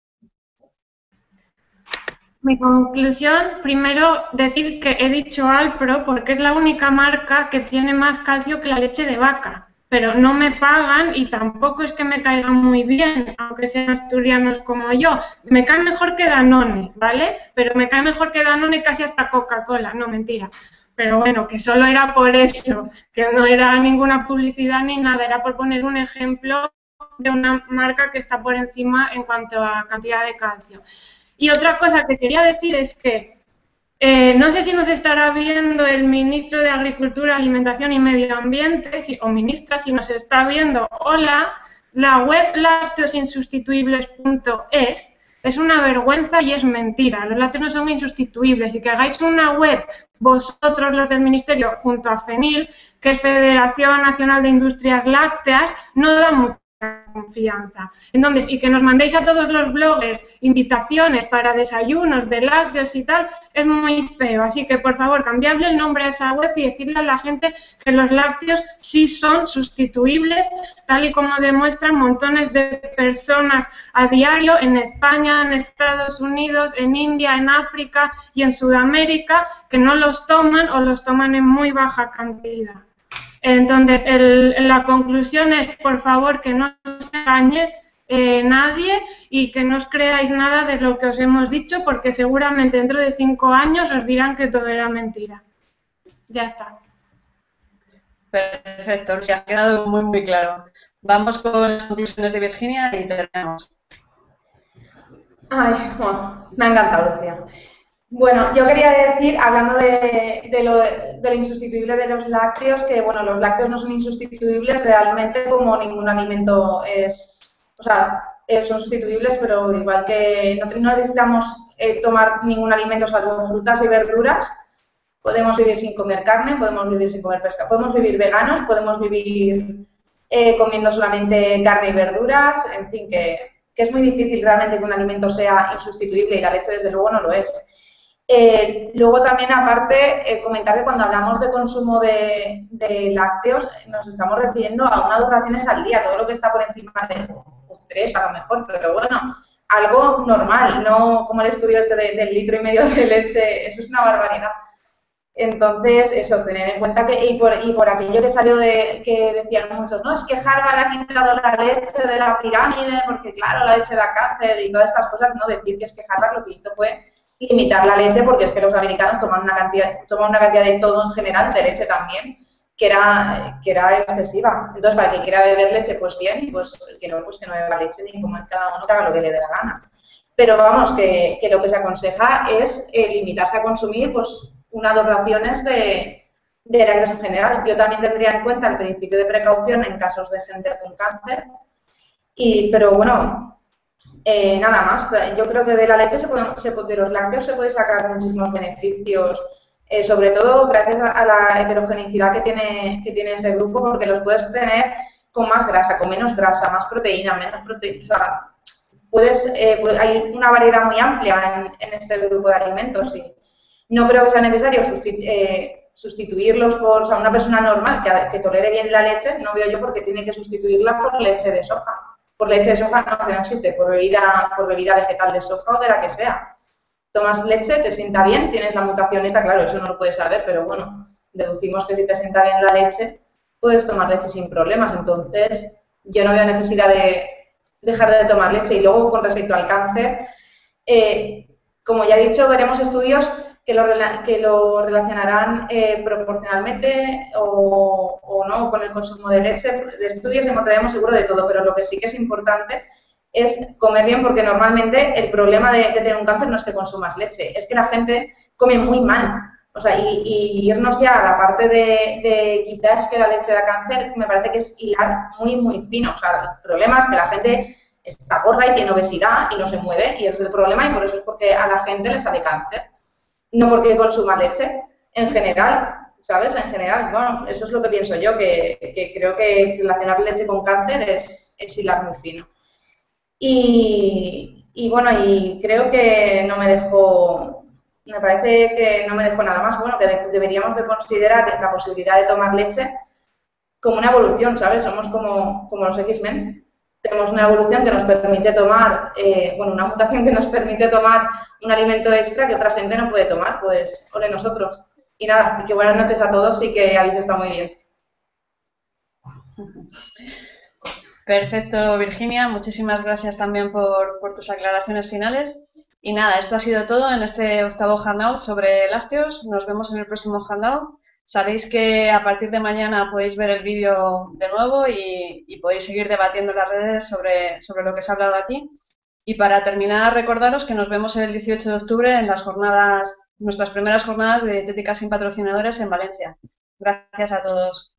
S5: Mi conclusión, primero decir que he dicho Alpro porque es la única marca que tiene más calcio que la leche de vaca, pero no me pagan y tampoco es que me caigan muy bien, aunque sean asturianos como yo. Me cae mejor que Danone, ¿vale? Pero me cae mejor que Danone casi hasta Coca-Cola, no, mentira. Pero bueno, que solo era por eso, que no era ninguna publicidad ni nada, era por poner un ejemplo de una marca que está por encima en cuanto a cantidad de calcio. Y otra cosa que quería decir es que no sé si nos estará viendo el ministro de Agricultura, Alimentación y Medio Ambiente, o ministra, si nos está viendo, hola, la web lácteosinsustituibles.es es una vergüenza y es mentira. Los lácteos no son insustituibles y que hagáis una web vosotros, los del Ministerio, junto a FENIL, que es Federación Nacional de Industrias Lácteas, no da mucho confianza. Entonces, y que nos mandéis a todos los bloggers invitaciones para desayunos de lácteos y tal, es muy feo. Así que, por favor, cambiadle el nombre a esa web y decirle a la gente que los lácteos sí son sustituibles, tal y como demuestran montones de personas a diario en España, en Estados Unidos, en India, en África y en Sudamérica, que no los toman o los toman en muy baja cantidad. Entonces, la conclusión es, por favor, que no os engañe nadie y que no os creáis nada de lo que os hemos dicho, porque seguramente dentro de 5 años os dirán que todo era mentira. Ya está.
S1: Perfecto, ya ha quedado muy, muy claro. Vamos con las conclusiones de Virginia y terminamos.
S4: Ay, bueno, me ha encantado, Lucía. Bueno, yo quería decir, hablando de lo insustituible de los lácteos, que bueno, los lácteos no son insustituibles realmente como ningún alimento son sustituibles, pero igual que no necesitamos tomar ningún alimento salvo frutas y verduras, podemos vivir sin comer carne, podemos vivir sin comer pesca, podemos vivir veganos, podemos vivir comiendo solamente carne y verduras, en fin, que es muy difícil realmente que un alimento sea insustituible y la leche desde luego no lo es. Luego también, aparte, comentar que cuando hablamos de consumo de lácteos nos estamos refiriendo a 1 o 2 raciones al día, todo lo que está por encima de 3 a lo mejor, pero bueno, algo normal, no como el estudio este del 1,5 litros de leche, eso es una barbaridad. Entonces, eso, tener en cuenta que, y por aquello que salió que decían muchos, no, es que Harvard ha quitado la leche de la pirámide porque claro, la leche da cáncer y todas estas cosas, no, decir que es que Harvard lo que hizo fue limitar la leche porque es que los americanos toman una cantidad de todo en general, de leche también, que era excesiva. Entonces, para el que quiera beber leche, pues bien, y pues el que no, pues que no beba leche, ni como cada uno que haga lo que le dé la gana. Pero vamos, que lo que se aconseja es limitarse a consumir pues 1 o 2 raciones de lácteos en general. Yo también tendría en cuenta el principio de precaución en casos de gente con cáncer, pero bueno, nada más. Yo creo que de la leche de los lácteos se puede sacar muchísimos beneficios, sobre todo gracias a la heterogeneidad que tiene ese grupo, porque los puedes tener con más grasa, con menos grasa, más proteína, menos proteína. O sea, hay una variedad muy amplia en este grupo de alimentos y no creo que sea necesario sustituirlos por, o sea, una persona normal que tolere bien la leche, no veo yo por qué tiene que sustituirla por leche de soja. Por leche de soja no, que no existe, por bebida vegetal de soja o de la que sea. Tomas leche, te sienta bien, tienes la mutación esta, claro, eso no lo puedes saber, pero bueno, deducimos que si te sienta bien la leche, puedes tomar leche sin problemas. Entonces, yo no veo necesidad de dejar de tomar leche. Y luego, con respecto al cáncer, como ya he dicho, veremos estudios que lo relacionarán proporcionalmente o no con el consumo de leche. De estudios encontraremos seguro de todo, pero lo que sí que es importante es comer bien, porque normalmente el problema de tener un cáncer no es que consumas leche, es que la gente come muy mal. O sea, y irnos ya a la parte de quizás que la leche da cáncer, me parece que es hilar muy, muy fino. O sea, el problema es que la gente está gorda y tiene obesidad y no se mueve, y ese es el problema, y por eso es porque a la gente le sale cáncer. No porque consuma leche, en general, ¿sabes? En general, bueno, eso es lo que pienso yo, que creo que relacionar leche con cáncer es hilar muy fino. Y bueno, y creo que me parece que no me dejo nada más. Bueno, que deberíamos de considerar la posibilidad de tomar leche como una evolución, ¿sabes? Somos como los X-Men. Tenemos una evolución que nos permite tomar, una mutación que nos permite tomar un alimento extra que otra gente no puede tomar, pues, ole nosotros. Y nada, que buenas noches a todos y que habéis estado muy bien.
S1: Perfecto, Virginia. Muchísimas gracias también por tus aclaraciones finales. Y nada, esto ha sido todo en este 8º handout sobre lácteos. Nos vemos en el próximo handout. Sabéis que a partir de mañana podéis ver el vídeo de nuevo y podéis seguir debatiendo en las redes sobre lo que se ha hablado aquí. Y para terminar, recordaros que nos vemos el 18 de octubre en nuestras primeras jornadas de dietética sin patrocinadores en Valencia. Gracias a todos.